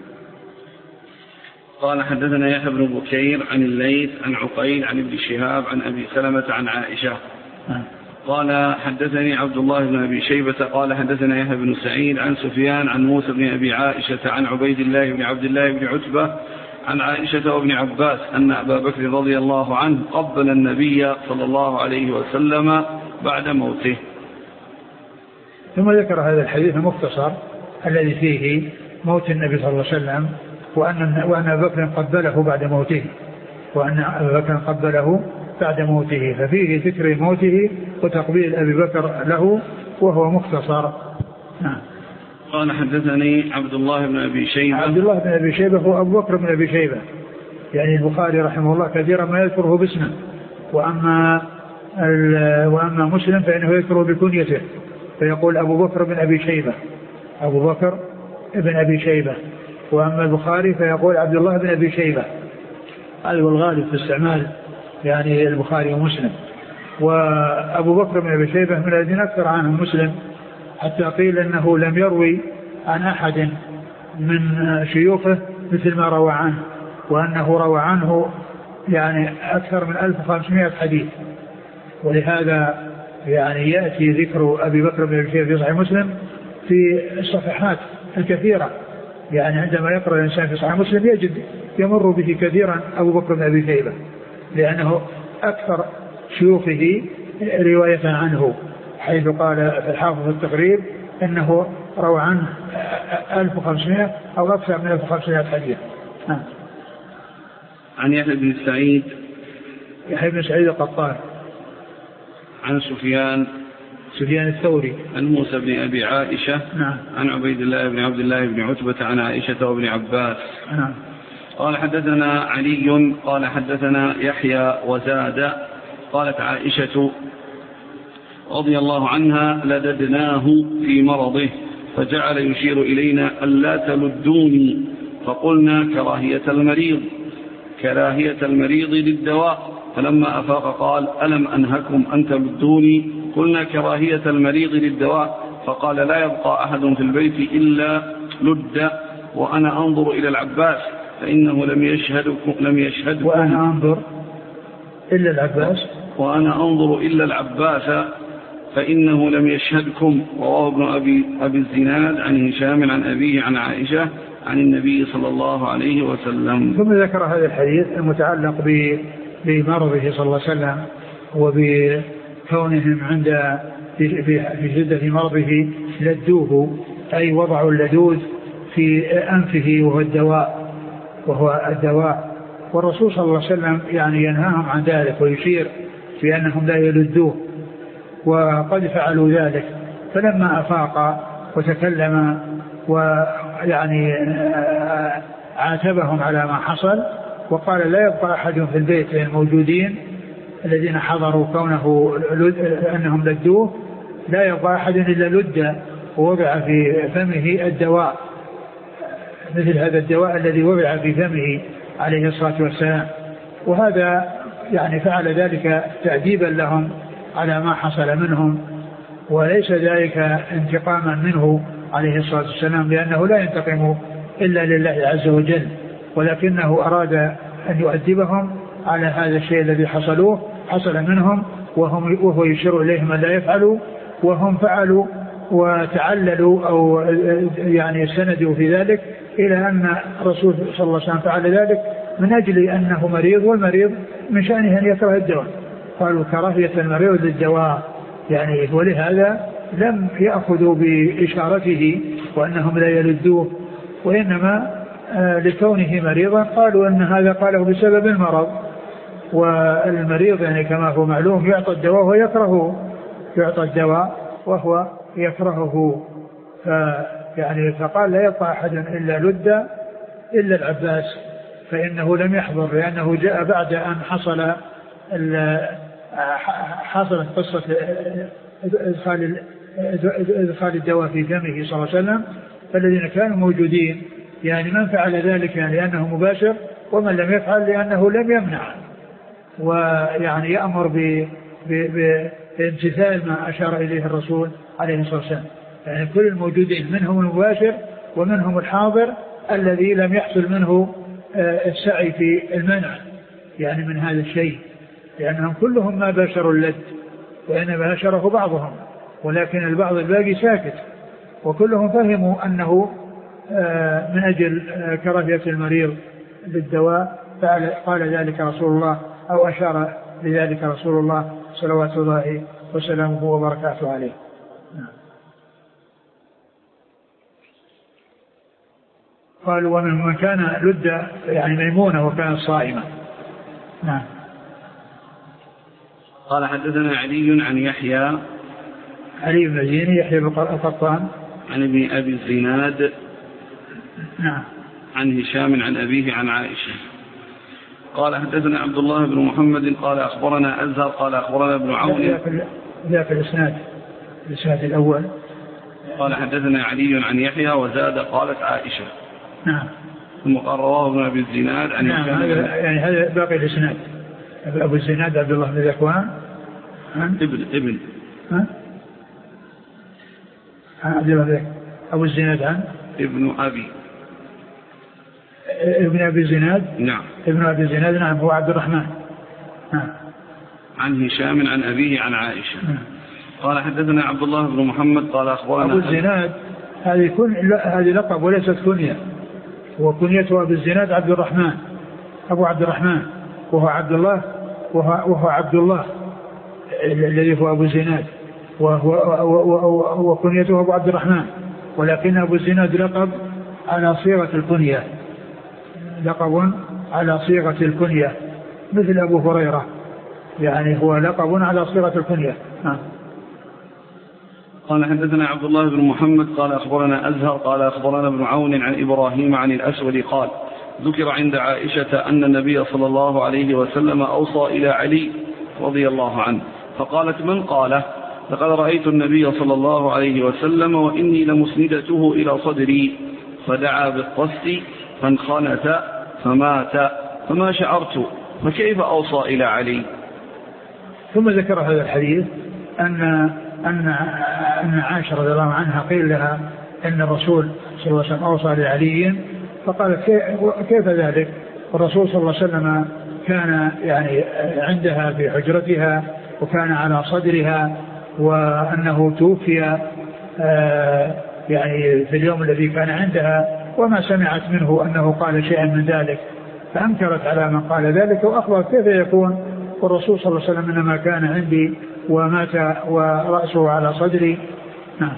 S1: قال حدثنا يحيى بن بكير عن الليث عن عقيل عن ابن شهاب عن أبي سلمة عن عائشة.
S2: نعم.
S1: قال حدثني عبد الله بن أبي شيبة قال حدثنا يحيى بن سعيد عن سفيان عن موسى بن أبي عائشة عن عبيد الله بن عبد الله بن عتبة عن عائشة وابن عباس أن أبا بكر رضي الله عنه قبل النبي صلى الله عليه وسلم بعد موته.
S2: ثم ذكر هذا الحديث المختصر الذي فيه موت النبي صلى الله عليه وسلم، وأن وأن أبا بكر قبله بعد موته وأن أبا بكر قبله بعد موته، ففيه ذكر موته وتقبيل أبي بكر له وهو مختصر. نعم.
S1: قال حدثني عبد الله بن أبي شيبة.
S2: عبد الله بن أبي شيبة هو أبو بكر بن أبي شيبة، يعني البخاري رحمه الله كثيرا ما يذكره باسمه، وأما وأما مسلم فإنه يذكره بكنيته فيقول أبو بكر بن أبي شيبة أبو بكر بن أبي شيبة، وأما البخاري فيقول عبد الله بن أبي شيبة. هذا هو الغالب في استعمال يعني البخاري ومسلم. وأبو بكر بن أبي شيبة من الذين أكثر عنه مسلم، حتى قيل أنه لم يروي عن أحد من شيوخه مثل ما روى عنه، وأنه روى عنه يعني أكثر من ألف وخمسمائة حديث. ولهذا يعني يأتي ذكر أبي بكر بن أبي شيبة في صحيح مسلم في الصفحات الكثيرة، يعني عندما يقرأ الإنسان في صحيح مسلم يجد يمر به كثيرا أبو بكر بن أبي شيبة، لأنه أكثر شيوخه رواية عنه، حيث قال في الحافظ التقريب أنه روى عنه ألف وخمسمائة أو أكثر من ألف وخمسمائة حديث.
S1: عن يحيى بن سعيد
S2: يحيى بن سعيد القطان
S1: عن سفيان
S2: سفيان الثوري
S1: عن موسى بن أبي عائشة.
S2: نعم.
S1: عن عبيد الله بن عبد الله بن عتبة عن عائشة وابن عباس.
S2: نعم.
S1: قال حدثنا علي قال حدثنا يحيى وزاد قالت عائشة رضي الله عنها لددناه في مرضه فجعل يشير إلينا ألا تلدوني فقلنا كراهية المريض كراهية المريض للدواء، فلما أفاق قال ألم أنهكم أن تلدوني؟ قلنا كراهية المريض للدواء، فقال لا يبقى أحد في البيت إلا لد وأنا أنظر إلى العباس فإنه لم يشهدكم لم يشهدكم
S2: وأنا أنظر إلا العباس
S1: وأنا أنظر إلا العباس فإنه لم يشهدكم. رواه ابن أبي, أبي الزناد عن هشام عن أبيه عن عائشة عن النبي صلى الله عليه وسلم.
S2: ثم ذكر هذا الحديث المتعلق بمرضه صلى الله عليه وسلم وبكونهم عند في شدة مرضه لدوه، أي وضعوا اللدود في أنفه وهو الدواء وهو الدواء والرسول صلى الله عليه وسلم يعني ينهاهم عن ذلك ويشير بأنهم لا يلدوه، وقد فعلوا ذلك. فلما أفاق وتكلم ويعني عاتبهم على ما حصل وقال لا يبقى أحد في البيت الموجودين الذين حضروا كونه أنهم لدوه، لا يبقى أحد إلا لد ووضع في فمه الدواء مثل هذا الدواء الذي وضع في فمه عليه الصلاة والسلام. وهذا يعني فعل ذلك تأديبا لهم على ما حصل منهم، وليس ذلك انتقاما منه عليه الصلاة والسلام، لأنه لا ينتقم إلا لله عز وجل، ولكنه أراد أن يؤدبهم على هذا الشيء الذي حصلوه حصل منهم، وهم وهو يشير إليهم أن لا يفعلوا وهم فعلوا وتعللوا أو يعني سندوا في ذلك إلى أن الرسول صلى الله عليه وسلم فعل ذلك من أجل أنه مريض، والمريض من شأنه أن يكره الدواء، قالوا كراهية المريض للدواء يعني، ولهذا لم يأخذوا بإشارته وأنهم لا يلدوه، وإنما لكونه مريضا قالوا أن هذا قاله بسبب المرض، والمريض يعني كما هو معلوم يعطى الدواء وهو يكرهه، يعطى الدواء وهو يكرهه. يعني فقال لا يبقى أحد إلا لد إلا العباس فإنه لم يحضر، لأنه جاء بعد أن حصل حصلت قصة إدخال إدخال الدواء في فمه صلى الله عليه وسلم، فالذين كانوا موجودين يعني من فعل ذلك يعني لأنه مباشر، ومن لم يفعل لأنه لم يمنع، ويعني يأمر بامتثال ما أشار إليه الرسول عليه الصلاة والسلام. يعني كل الموجودين منهم المباشر ومنهم الحاضر الذي لم يحصل منه السعي في المنع يعني من هذا الشيء، لأنهم كلهم ما باشروا اللد، وإنما باشره بعضهم، ولكن البعض الباقي ساكت، وكلهم فهموا أنه من أجل كراهية المريض للدواء قال ذلك رسول الله أو أشار لذلك رسول الله صلوات الله وسلامه وبركاته عليه. قالوا ومن من كان لد يعني ميمونة وكانت صائمة. نعم.
S1: قال حدثنا علي عن يحيى
S2: علي بن زيني يحيى بن القطان
S1: عن ابن أبي الزناد
S2: نعم
S1: عن هشام عن أبيه عن عائشة قال حدثنا عبد الله بن محمد قال أخبرنا أزهر قال أخبرنا ابن عون
S2: ذاك الإسناد الإسناد الأول
S1: قال حدثنا علي عن يحيى وزاد قالت عائشة
S2: نعم
S1: ثم قال رواه ابن أبي الزناد عن
S2: نعم يعني هذا باقي الإسناد. أبو الزناد عبد الله بن ذكوان
S1: ابن ابن
S2: ها عبد الله أبو الزناد عن
S1: ابن أبي
S2: ابن أبي الزناد
S1: نعم
S2: ابن أبي الزناد نعم هو عبد الرحمن نعم
S1: عن هشام عن أبيه عن عائشة
S2: نعم.
S1: قال حدثنا عبد الله بن محمد قال أخبرنا
S2: أبو الزناد هذه كن هذه لقب وليست كنية، وكنيته أبو الزناد عبد الرحمن أبو عبد الرحمن، وهو عبد الله وهو, وهو عبد الله الذي هو أبو الزناد، وهو وكنيته أبو عبد الرحمن، ولكن أبو الزناد لقب على صيغة الكنية، لقب على صيغة الكنية مثل أبو هريرة، يعني هو لقب على صيغة الكنية. ها.
S1: قال حدثنا عبد الله بن محمد قال أخبرنا أزهر قال أخبرنا ابن عون عن إبراهيم عن الأسود قال ذكر عند عائشة أن النبي صلى الله عليه وسلم أوصى إلى علي رضي الله عنه فقالت من قاله؟ لقد رأيت النبي صلى الله عليه وسلم وإني لمسندته إلى صدري فدعا بالطست فانخنت فمات فما شعرت فكيف أوصى إلى علي؟
S2: ثم ذكر هذا الحديث أن أن أن عائشة رضي الله عنها قيل لها أن الرسول صلى الله عليه وسلم أوصى لعلي، فقالت كيف ذلك؟ والرسول صلى الله عليه وسلم كان يعني عندها في حجرتها وكان على صدرها، وأنه توفي يعني في اليوم الذي كان عندها وما سمعت منه أنه قال شيئا من ذلك، فأنكرت على من قال ذلك وأخبرت كيف يكون والرسول صلى الله عليه وسلم إنما كان عندي ومات ورأسه على صدري. نعم.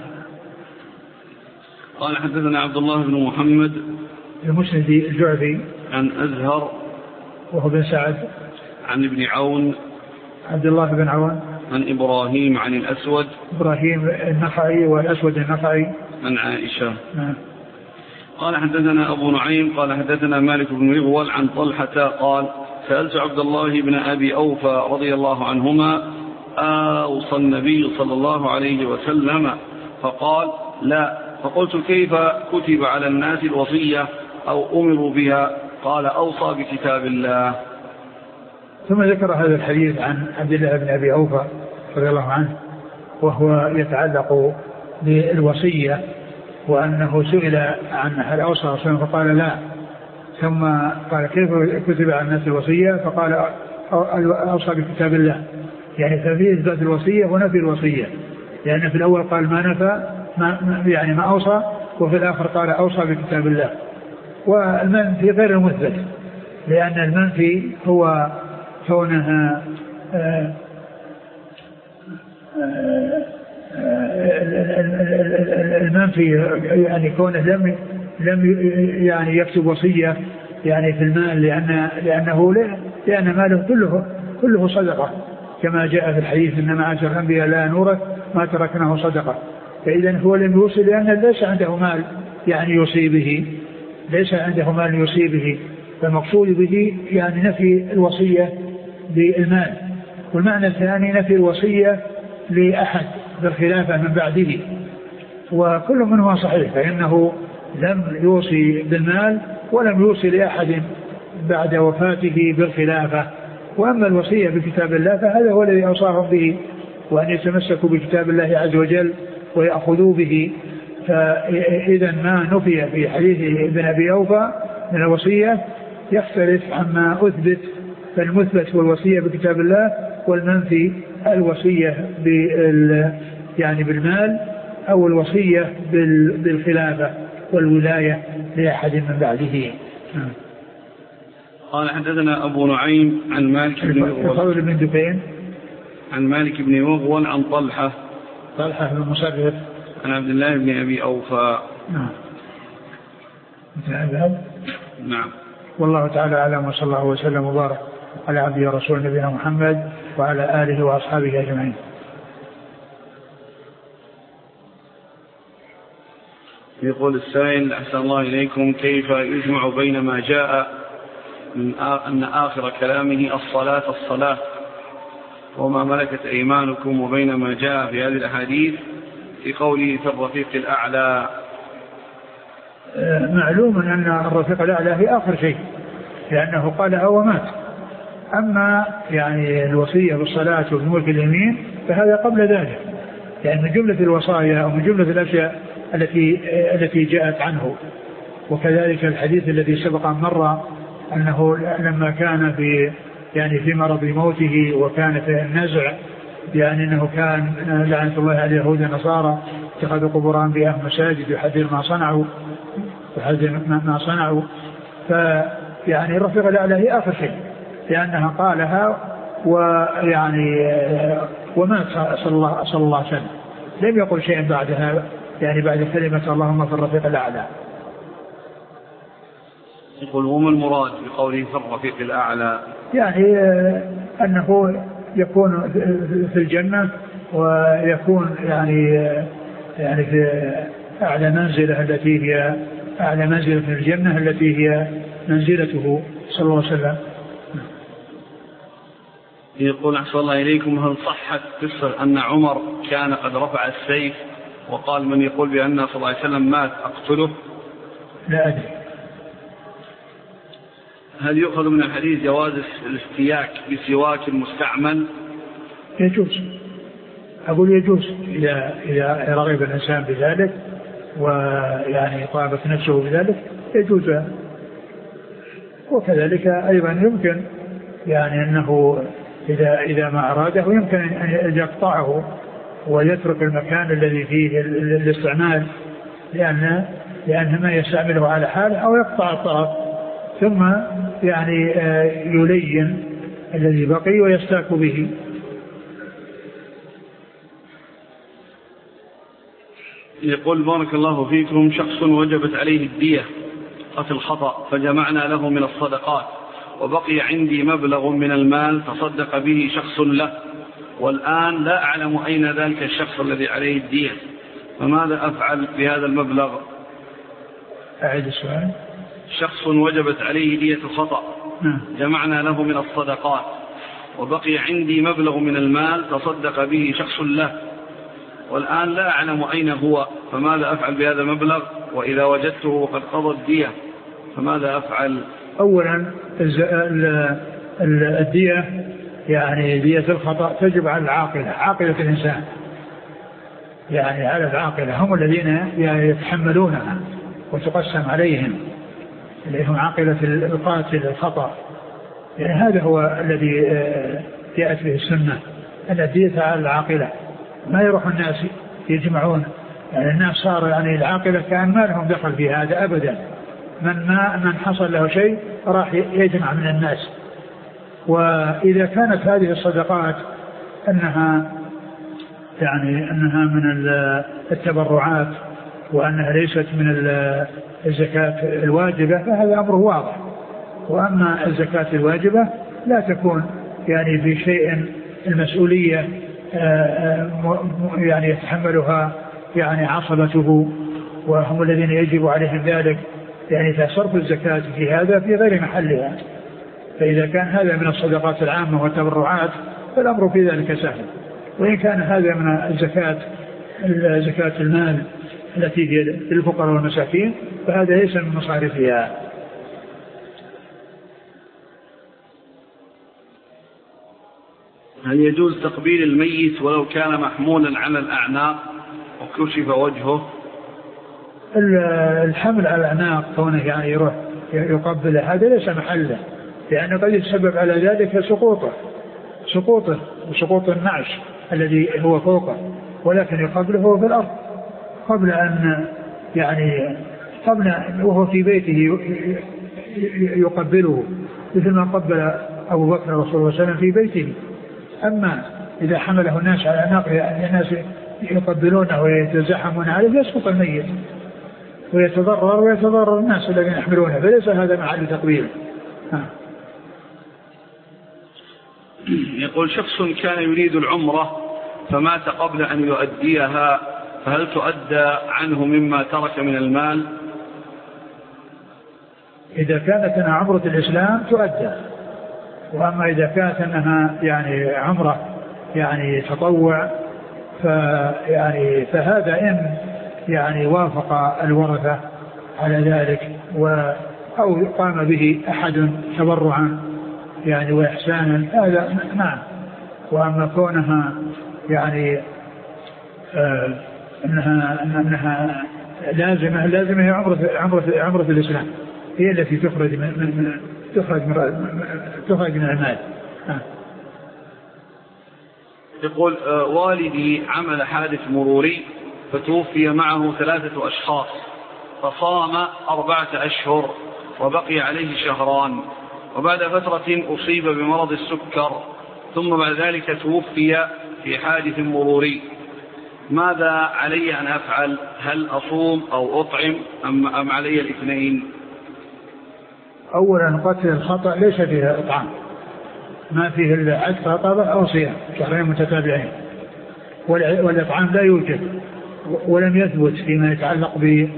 S1: قال حدثنا عبد الله بن محمد
S2: المسندي الجعفي
S1: عن أزهر
S2: وهو بن سعد
S1: عن ابن عون
S2: عبد الله بن عون
S1: عن إبراهيم عن الأسود
S2: إبراهيم النخعي والأسود النخعي
S1: عن عائشة.
S2: نعم.
S1: قال حدثنا أبو نعيم قال حدثنا مالك بن مغول عن طلحة قال سألت عبد الله بن أبي أوفى رضي الله عنهما أوصى النبي صلى الله عليه وسلم فقال لا، فقلت كيف كتب على الناس الوصية أو أمروا بها؟ قال أوصى بكتاب الله.
S2: ثم ذكر هذا الحديث عن عبد الله بن أبي أوفى رضي الله عنه وهو يتعلق بالوصية، وأنه سئل عن هل أوصى رسول الله فقال لا، ثم قال كيف كتب على الناس الوصية؟ فقال أوصى بكتاب الله، يعني ففيه إثبات الوصية ونفي الوصية، لأن يعني في الأول قال ما نفى ما يعني ما أوصى، وفي الآخر قال أوصى بكتاب الله. والمنفي غير المثبت، لأن المنفي هو كونها المنفي يعني كونه لم لم يعني يكتب وصية يعني في المال، لأن لأنه لأن ماله كله كله صدقة، كما جاء في الحديث إن معاشر الأنبياء لا نورث ما تركناه صدقة. فإذا هو لم يوصي لأن ليس عنده مال يعني يوصي به، ليس عنده مال يوصي به، فالمقصود به يعني نفي الوصية بالمال. والمعنى الثاني نفي الوصية لأحد بالخلافة من بعده، وكل منهما صحيح، فإنه لم يوصي بالمال ولم يوصي لأحد بعد وفاته بالخلافة. وأما الوصية بكتاب الله فهذا هو الذي أوصاهم به، وأن يتمسكوا بكتاب الله عز وجل ويأخذوا به. فإذا ما نفي في حديث ابن أبي أوفى من الوصية يختلف عما أثبت، فالمثبت هو الوصية بكتاب الله، والمنفي الوصية بال يعني بالمال أو الوصية بالخلافة والولاية لأحد من بعده.
S1: قال حدثنا أبو نعيم عن مالك بن
S2: مغول بن دكين
S1: عن مالك بن مغول عن طلحة
S2: طلحة بن مصرف
S1: عن عبد الله بن أبي أوفى.
S2: نعم. نعم.
S1: نعم.
S2: والله تعالى أعلم، وصلى الله وسلم وبارك على عبده ورسوله نبينا محمد وعلى آله وأصحابه أجمعين.
S1: يقول السائل أحسن الله إليكم كيف يجمع بين ما جاء من أن آخر كلامه الصلاة الصلاة وما ملكت أيمانكم وبين ما جاء في هذه الأحاديث في قوله في الرفيق الأعلى؟
S2: معلوم أن الرفيق الأعلى هي آخر شيء، لأنه قال أو مات. أما يعني الوصية بالصلاة وبملك اليمين فهذا قبل ذلك، يعني من جملة الوصايا أو من جملة الأشياء التي التي جاءت عنه. وكذلك الحديث الذي سبق أن مر أنه لما كان في يعني في مرض موته وكان في النزع، يعني أنه كان لعنة الله على اليهود والنصارى اتخذوا قبور أنبيائهم مساجد يحذر ما صنعوا يحذر ما صنعوا. فيعني الرفيق الأعلى هي آخر شيء، لأنها قالها ويعني ومات صلى الله صلى الله عليه وسلم، لم يقل شيئا بعدها، يعني بعد كلمة اللهم في الرفيق الأعلى.
S1: يقول وما المراد بقوله في الرفيق الأعلى؟
S2: يعني أنه يكون في الجنة ويكون يعني يعني في أعلى منزلة التي هي أعلى منزلة في الجنة التي هي منزلته صلى الله عليه وسلم.
S1: يقول أحسن الله إليكم هل صحت قصة أن عمر كان قد رفع السيف وقال من يقول بأن صلى الله عليه وسلم مات أقتله؟
S2: لا أدري.
S1: هل يؤخذ من الحديث جواز الاستياك بسواك المستعمل؟
S2: يجوز، أقول يجوز إذا إذا رغب الإنسان بذلك ويعني طابت نفسه بذلك يجوز. وكذلك أيضا يمكن يعني أنه إذا إذا ما أراده يمكن أن يقطعه ويترك المكان الذي فيه الاستعمال لأن لأن ما يستعمله على حاله أو يقطع الطرف ثم يعني يلين الذي بقي ويستاك به.
S1: يقول بارك الله فيكم: شخص وجبت عليه الدية قتل خطأ فجمعنا له من الصدقات وبقي عندي مبلغ من المال تصدق به شخص له، والآن لا أعلم أين ذلك الشخص الذي عليه الدية، فماذا أفعل بهذا المبلغ؟
S2: أعيد السؤال.
S1: شخص وجبت عليه دية خطأ جمعنا له من الصدقات وبقي عندي مبلغ من المال تصدق به شخص له، والآن لا أعلم أين هو، فماذا أفعل بهذا المبلغ؟ وإذا وجدته قد قضى الدية فماذا أفعل؟
S2: أولا الدية يعني دية الخطأ تجب على العاقلة، عاقلة الإنسان، يعني على العاقلة هم الذين يتحملونها وتقسم عليهم، اللي هم عاقلة القاتل الخطأ. يعني هذا هو الذي جاءت به السنة، أن الدية على العاقلة، ما يروح الناس يجمعون، يعني الناس صار يعني العاقلة كأن ما لهم دخل في هذا أبدا، من ما من حصل له شيء راح يجمع من الناس. وإذا كانت هذه الصدقات أنها يعني أنها من التبرعات وأنها ليست من الزكاة الواجبة فهذا أمر واضح. وأما الزكاة الواجبة لا تكون يعني في شيء المسؤولية يعني يتحملها يعني عصبته وهم الذين يجب عليهم ذلك، يعني فصرف الزكاة في هذا في غير محلها. فإذا كان هذا من الصدقات العامة والتبرعات فالأمر في ذلك سهل، وإن كان هذا من الزكاة زكاة المال التي هي للفقراء والمساكين فهذا ليس من مصارفها.
S1: هل يجوز تقبيل الميت ولو كان محمولا على الأعناق وكشف وجهه؟
S2: الحمل على الأعناق كونه يعني يروح يقبل هذا ليس محله، لأنه قد يتسبب على ذلك سقوطه سقوطه وسقوط النعش الذي هو فوقه، ولكن يقبله في الأرض قبل أن يعني قبل وهو في بيته يقبله، مثل ما قبل أبو بكر رسول الله صلى الله عليه وسلم في بيته. أما إذا حمله الناس على أعناق الناس يقبلونه ويتزحمون عليه يسقط الميت ويتضرر ويتضرر الناس الذين يحملونه، فليس هذا محل تقبيله.
S1: يقول: شخص كان يريد العمرة فمات قبل أن يؤديها، فهل تؤدى عنه مما ترك من المال؟
S2: إذا كانت أنها عمرة الإسلام تؤدى، وأما إذا كانت أنها يعني عمرة يعني تطوع فيعني فهذا إن يعني وافق الورثة على ذلك و أو قام به أحد تبرعا يعني وإحسانا هذا نعم. وأما كونها يعني آه أنها أنها لازمة لازمة هي عمرة عمرة عمرة الإسلام هي التي تخرج من, من تخرج من تخرج من المال. آه.
S1: يقول: آه والدي عمل حادث مروري فتوفي معه ثلاثة أشخاص، فصام أربعة أشهر وبقي عليه شهران، وبعد فترة أصيب بمرض السكر، ثم بعد ذلك توفي في حادث مروري، ماذا علي أن أفعل؟ هل أصوم أو أطعم أم, أم علي الاثنين؟
S2: أولا قتل الخطأ ليس فيه إطعام، ما فيه إلا عتق رقبة أو صيام شهرين متتابعين، والإطعام لا يوجد ولم يثبت فيما يتعلق ب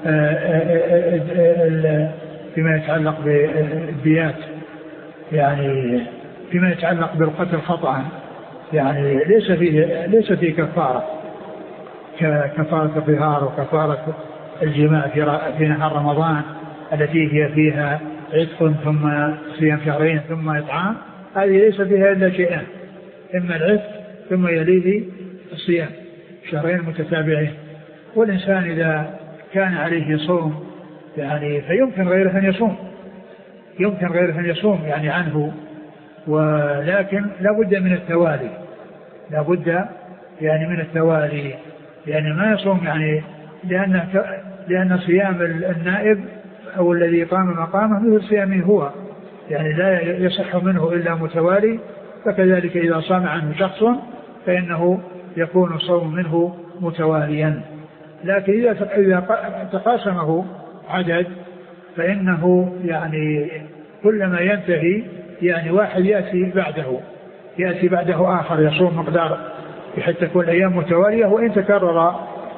S2: فيما يتعلق بالديات، يعني فيما يتعلق بالقتل خطأ يعني ليس فيه ليس فيه كفارة كفارة الظهار وكفارة الجماع في نهار رمضان التي هي فيها عتق ثم صيام شهرين ثم إطعام، هذه ليس فيها إلا شيئان، إما العتق ثم يليه الصيام شهرين متتابعين. والإنسان إذا كان عليه صوم يعني فيمكن غيره أن يصوم يمكن غيره أن يصوم يعني عنه، ولكن لا بد من التوالي لا بد يعني من التوالي، يعني ما يصوم يعني لأن لأن صيام النائب أو الذي قام مقامه مثل صيامه هو، يعني لا يصح منه إلا متوالي، فكذلك إذا صام عنه شخص فإنه يكون الصوم منه متواليا. لكن إذا تقاسمه عدد فإنه يعني كلما ينتهي يعني واحد يأتي بعده يأتي بعده آخر يصوم مقدار بحيث تكون الأيام متوالية وإن تكرر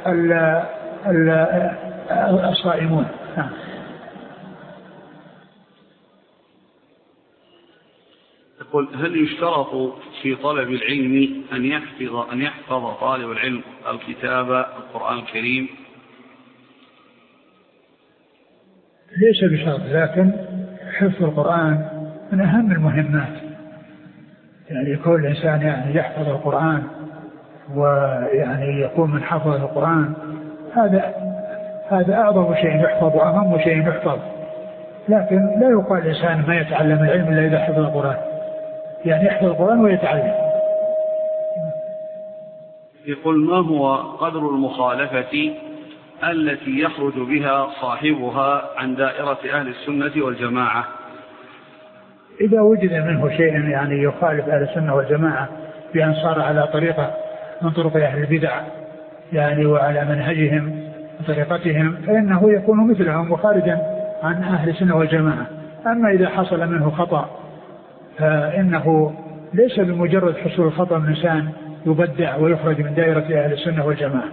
S2: الصائمون.
S1: يقول هل يشترط في طلب العلم أن يحفظ أن يحفظ طالب العلم الكتاب القرآن الكريم؟
S2: ليس بشرط، لكن حفظ القرآن من أهم المهمات، يعني كل الإنسان يعني يحفظ القرآن ويعني يكون من حفظ القرآن، هذا هذا أعظم شيء يحفظ وأهم شيء يحفظ. لكن لا يقال الإنسان ما يتعلم العلم إلا إذا حفظ القرآن، يعني يحفظ القرآن ويتعلم.
S1: يقول ما هو قدر المخالفة التي يخرج بها صاحبها عن دائرة أهل السنة والجماعة؟
S2: إذا وجد منه شيء يعني يخالف أهل السنة والجماعة بأن صار على طريقة من طرق أهل البدع يعني وعلى منهجهم وطريقتهم فإنه يكون مثلهم وخارجا عن أهل السنة والجماعة. أما إذا حصل منه خطأ فإنه ليس بمجرد حصول الخطأ من إنسان يبدع ويخرج من دائرة أهل السنة والجماعة.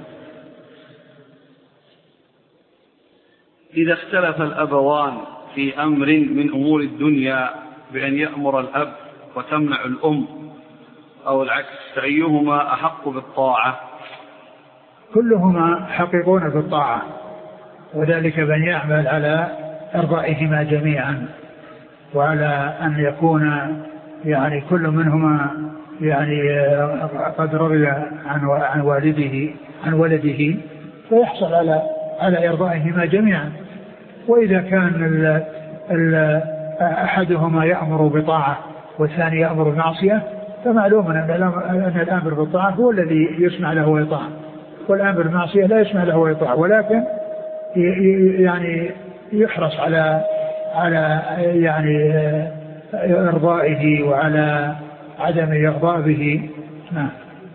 S1: إذا اختلف الأبوان في أمر من أمور الدنيا بأن يأمر الأب وتمنع الأم أو العكس فأيهما أحق بالطاعة؟
S2: كلهما حقيقون بالطاعة، وذلك بأن يعمل على إرضائهما جميعا، وعلى أن يكون يعني كل منهما يعني قد رضي عن والده عن ولده فيحصل على على إرضائهما جميعا. وإذا كان ال ال أحدهما يأمر بطاعة والثاني يأمر بمعصية فمعلوم أن الآمر بالطاعة هو الذي يسمع له ويطاع، والآمر بالمعصية لا يسمع له ويطاع، ولكن يعني يحرص على على يعني إرضائه وعلى عدم الإغضاء به. نعم.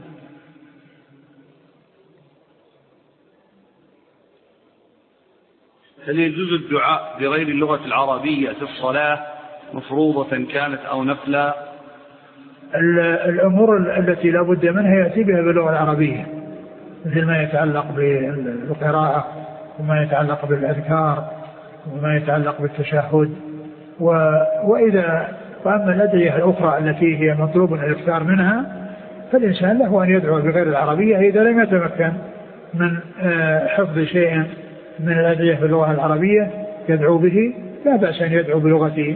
S1: هل يجوز الدعاء بغير اللغة العربية في الصلاة مفروضة كانت أو نفلا؟
S2: الأمور التي لا بد منها يأتي بها باللغة العربية، مثل ما يتعلق بالقراءة وما يتعلق بالأذكار وما يتعلق بالتشهد. وإذا وأما الأدعية الأخرى التي هي مطلوب الإكثار منها فالإنسان له أن يدعو بغير العربية إذا لم يتمكن من حفظ شيء من الأدعية باللغة العربية يدعو به، لا بأس أن يدعو بلغته.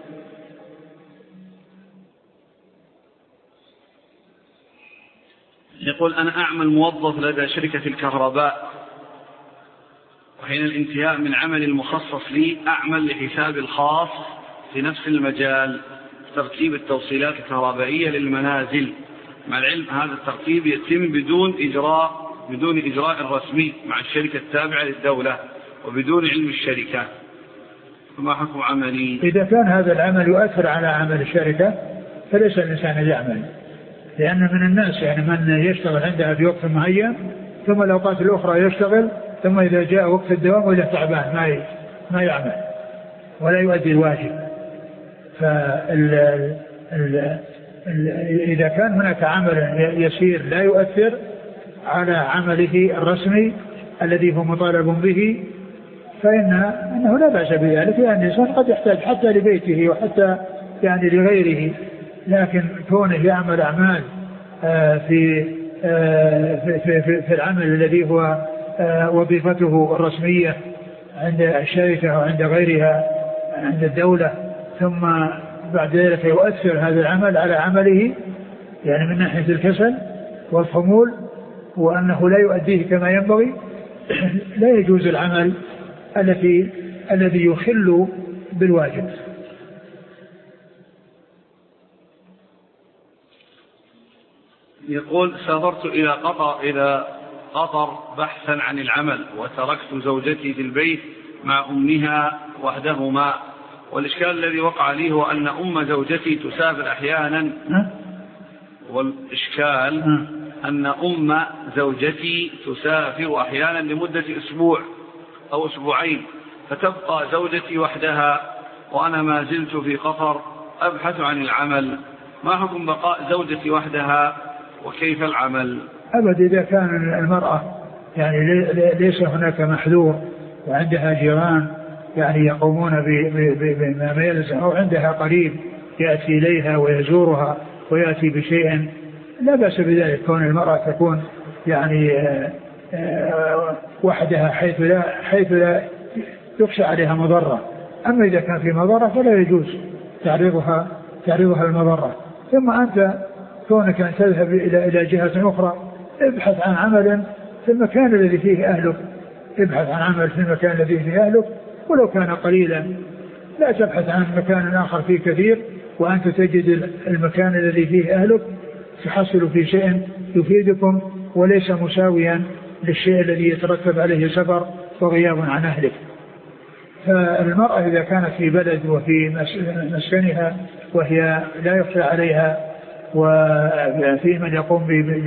S1: يقول أنا أعمل موظف لدى شركة الكهرباء، وحين الانتهاء من عمل المخصص لي أعمل لحساب الخاص في نفس المجال ترتيب التوصيلات الكهربائية للمنازل، مع العلم هذا الترتيب يتم بدون إجراء بدون إجراء رسمي مع الشركة التابعة للدولة وبدون علم الشركة، فما حكم عملي؟
S2: إذا كان هذا العمل يؤثر على عمل الشركة فليس الإنسان يعمل، لأن من الناس يعني من يشتغل عندها في وقت معين ثم الأوقات الأخرى يشتغل، ثم إذا جاء وقت الدوام وإذا تعبان ما ما يعمل ولا يؤدي الواجب. فال ال ال إذا كان هناك عمل يسير لا يؤثر على عمله الرسمي الذي هو مطالب به فإن أنه لا بأس بذلك، لأن الإنسان قد يحتاج حتى لبيته وحتى يعني لغيره، لكن كونه يعمل أعمال في في في, في العمل الذي هو وظيفته الرسمية عند الشركة وعند غيرها عند الدولة، ثم بعد ذلك يؤثر هذا العمل على عمله يعني من ناحية الكسل والخمول وأنه لا يؤديه كما ينبغي، لا يجوز العمل الذي الذي يخل بالواجب.
S1: يقول سافرت إلى قطر إلى قطر بحثا عن العمل وتركت زوجتي في البيت مع أمها وحدهما، والإشكال الذي وقع لي هو أن أم زوجتي تسافر أحيانا، والإشكال أن أم زوجتي تسافر أحيانا لمدة أسبوع أو أسبوعين، فتبقى زوجتي وحدها وأنا ما زلت في قطر أبحث عن العمل. ما حكم بقاء زوجتي وحدها وكيف العمل؟
S2: أبد إذا كان المرأة يعني ليس هناك محذور وعندها جيران يعني يقومون بما يلزم، أو عندها قريب يأتي إليها ويزورها ويأتي بشيء، لا بأس بذلك. كون المرأة تكون يعني وحدها حيث لا حيث لا يخشى عليها مضرة. أما إذا كان في مضرة فلا يجوز تعريضها تعريضها المضرة. ثم أنت كونك أن تذهب إلى إلى جهة أخرى، ابحث عن عمل في المكان الذي فيه أهلك، ابحث عن عمل في المكان الذي فيه أهلك ولو كان قليلا، لا تبحث عن مكان آخر فيه كثير وأنت تجد المكان الذي فيه أهلك تحصل في شيء يفيدكم وليس مساويا للشيء الذي يترتب عليه سفر وغياب عن أهلك. فالمرأة إذا كانت في بلد وفي مسكنها وهي لا يخشى عليها وفي من يقوم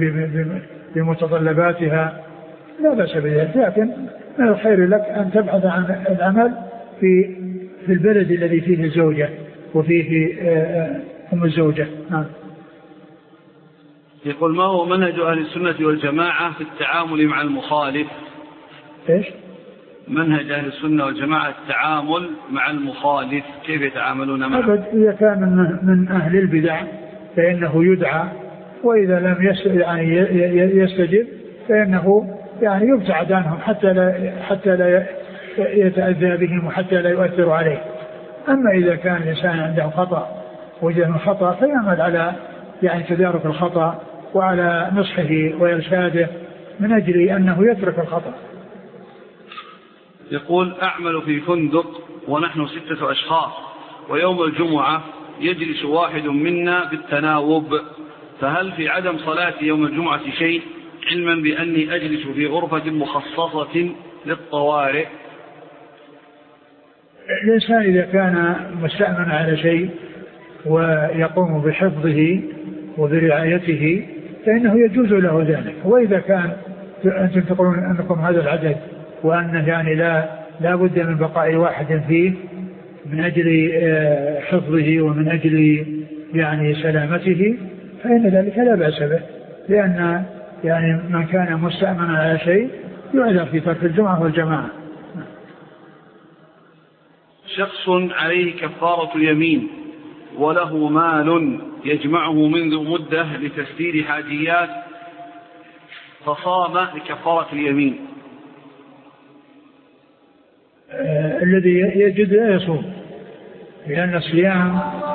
S2: بمتطلباتها لا بأس بذلك، لكن من الخير لك أن تبحث عن العمل في في البلد الذي فيه الزوجة وفيه أم الزوجة. نعم.
S1: يقول: ما هو منهج أهل السنة والجماعة في التعامل مع المخالف؟
S2: إيش؟
S1: منهج أهل السنة والجماعة التعامل مع المخالف، كيف يتعاملون معه؟
S2: أبد إذا كان من أهل البدع فإنه يدعى، وإذا لم يعني يستجب فإنه يعني يبتعد عنهم حتى لا حتى لا يتأذى بهم وحتى لا يؤثر عليه. أما إذا كان الإنسان عنده خطأ وجد من خطأ فيعمل على يعني تدارك الخطأ وعلى نصحه وإرشاده من أجل أنه يترك الخطأ.
S1: يقول: أعمل في فندق ونحن ستة أشخاص، ويوم الجمعة يجلس واحد منا بالتناوب، فهل في عدم صلاة يوم الجمعة شيء، علما بأني أجلس في غرفة مخصصة للطوارئ؟
S2: الإنسان إذا كان مستأمن على شيء ويقوم بحفظه وبرعايته فإنه يجوز له ذلك. وإذا كان أنتم تقولون أنكم هذا العدد وأنه يعني لا لا بد من بقاء واحد فيه من أجل حفظه ومن أجل يعني سلامته، فإن ذلك لا بأس به، لأن يعني من كان مستأمنا على شيء يعذر في ترك الجمعة والجماعة.
S1: شخص عليه كفارة اليمين وله مال يجمعه منذ مدة لتسديد حاجيات، فصام لكفارة اليمين.
S2: آه الذي يجد لا يصوم، لأن الصيام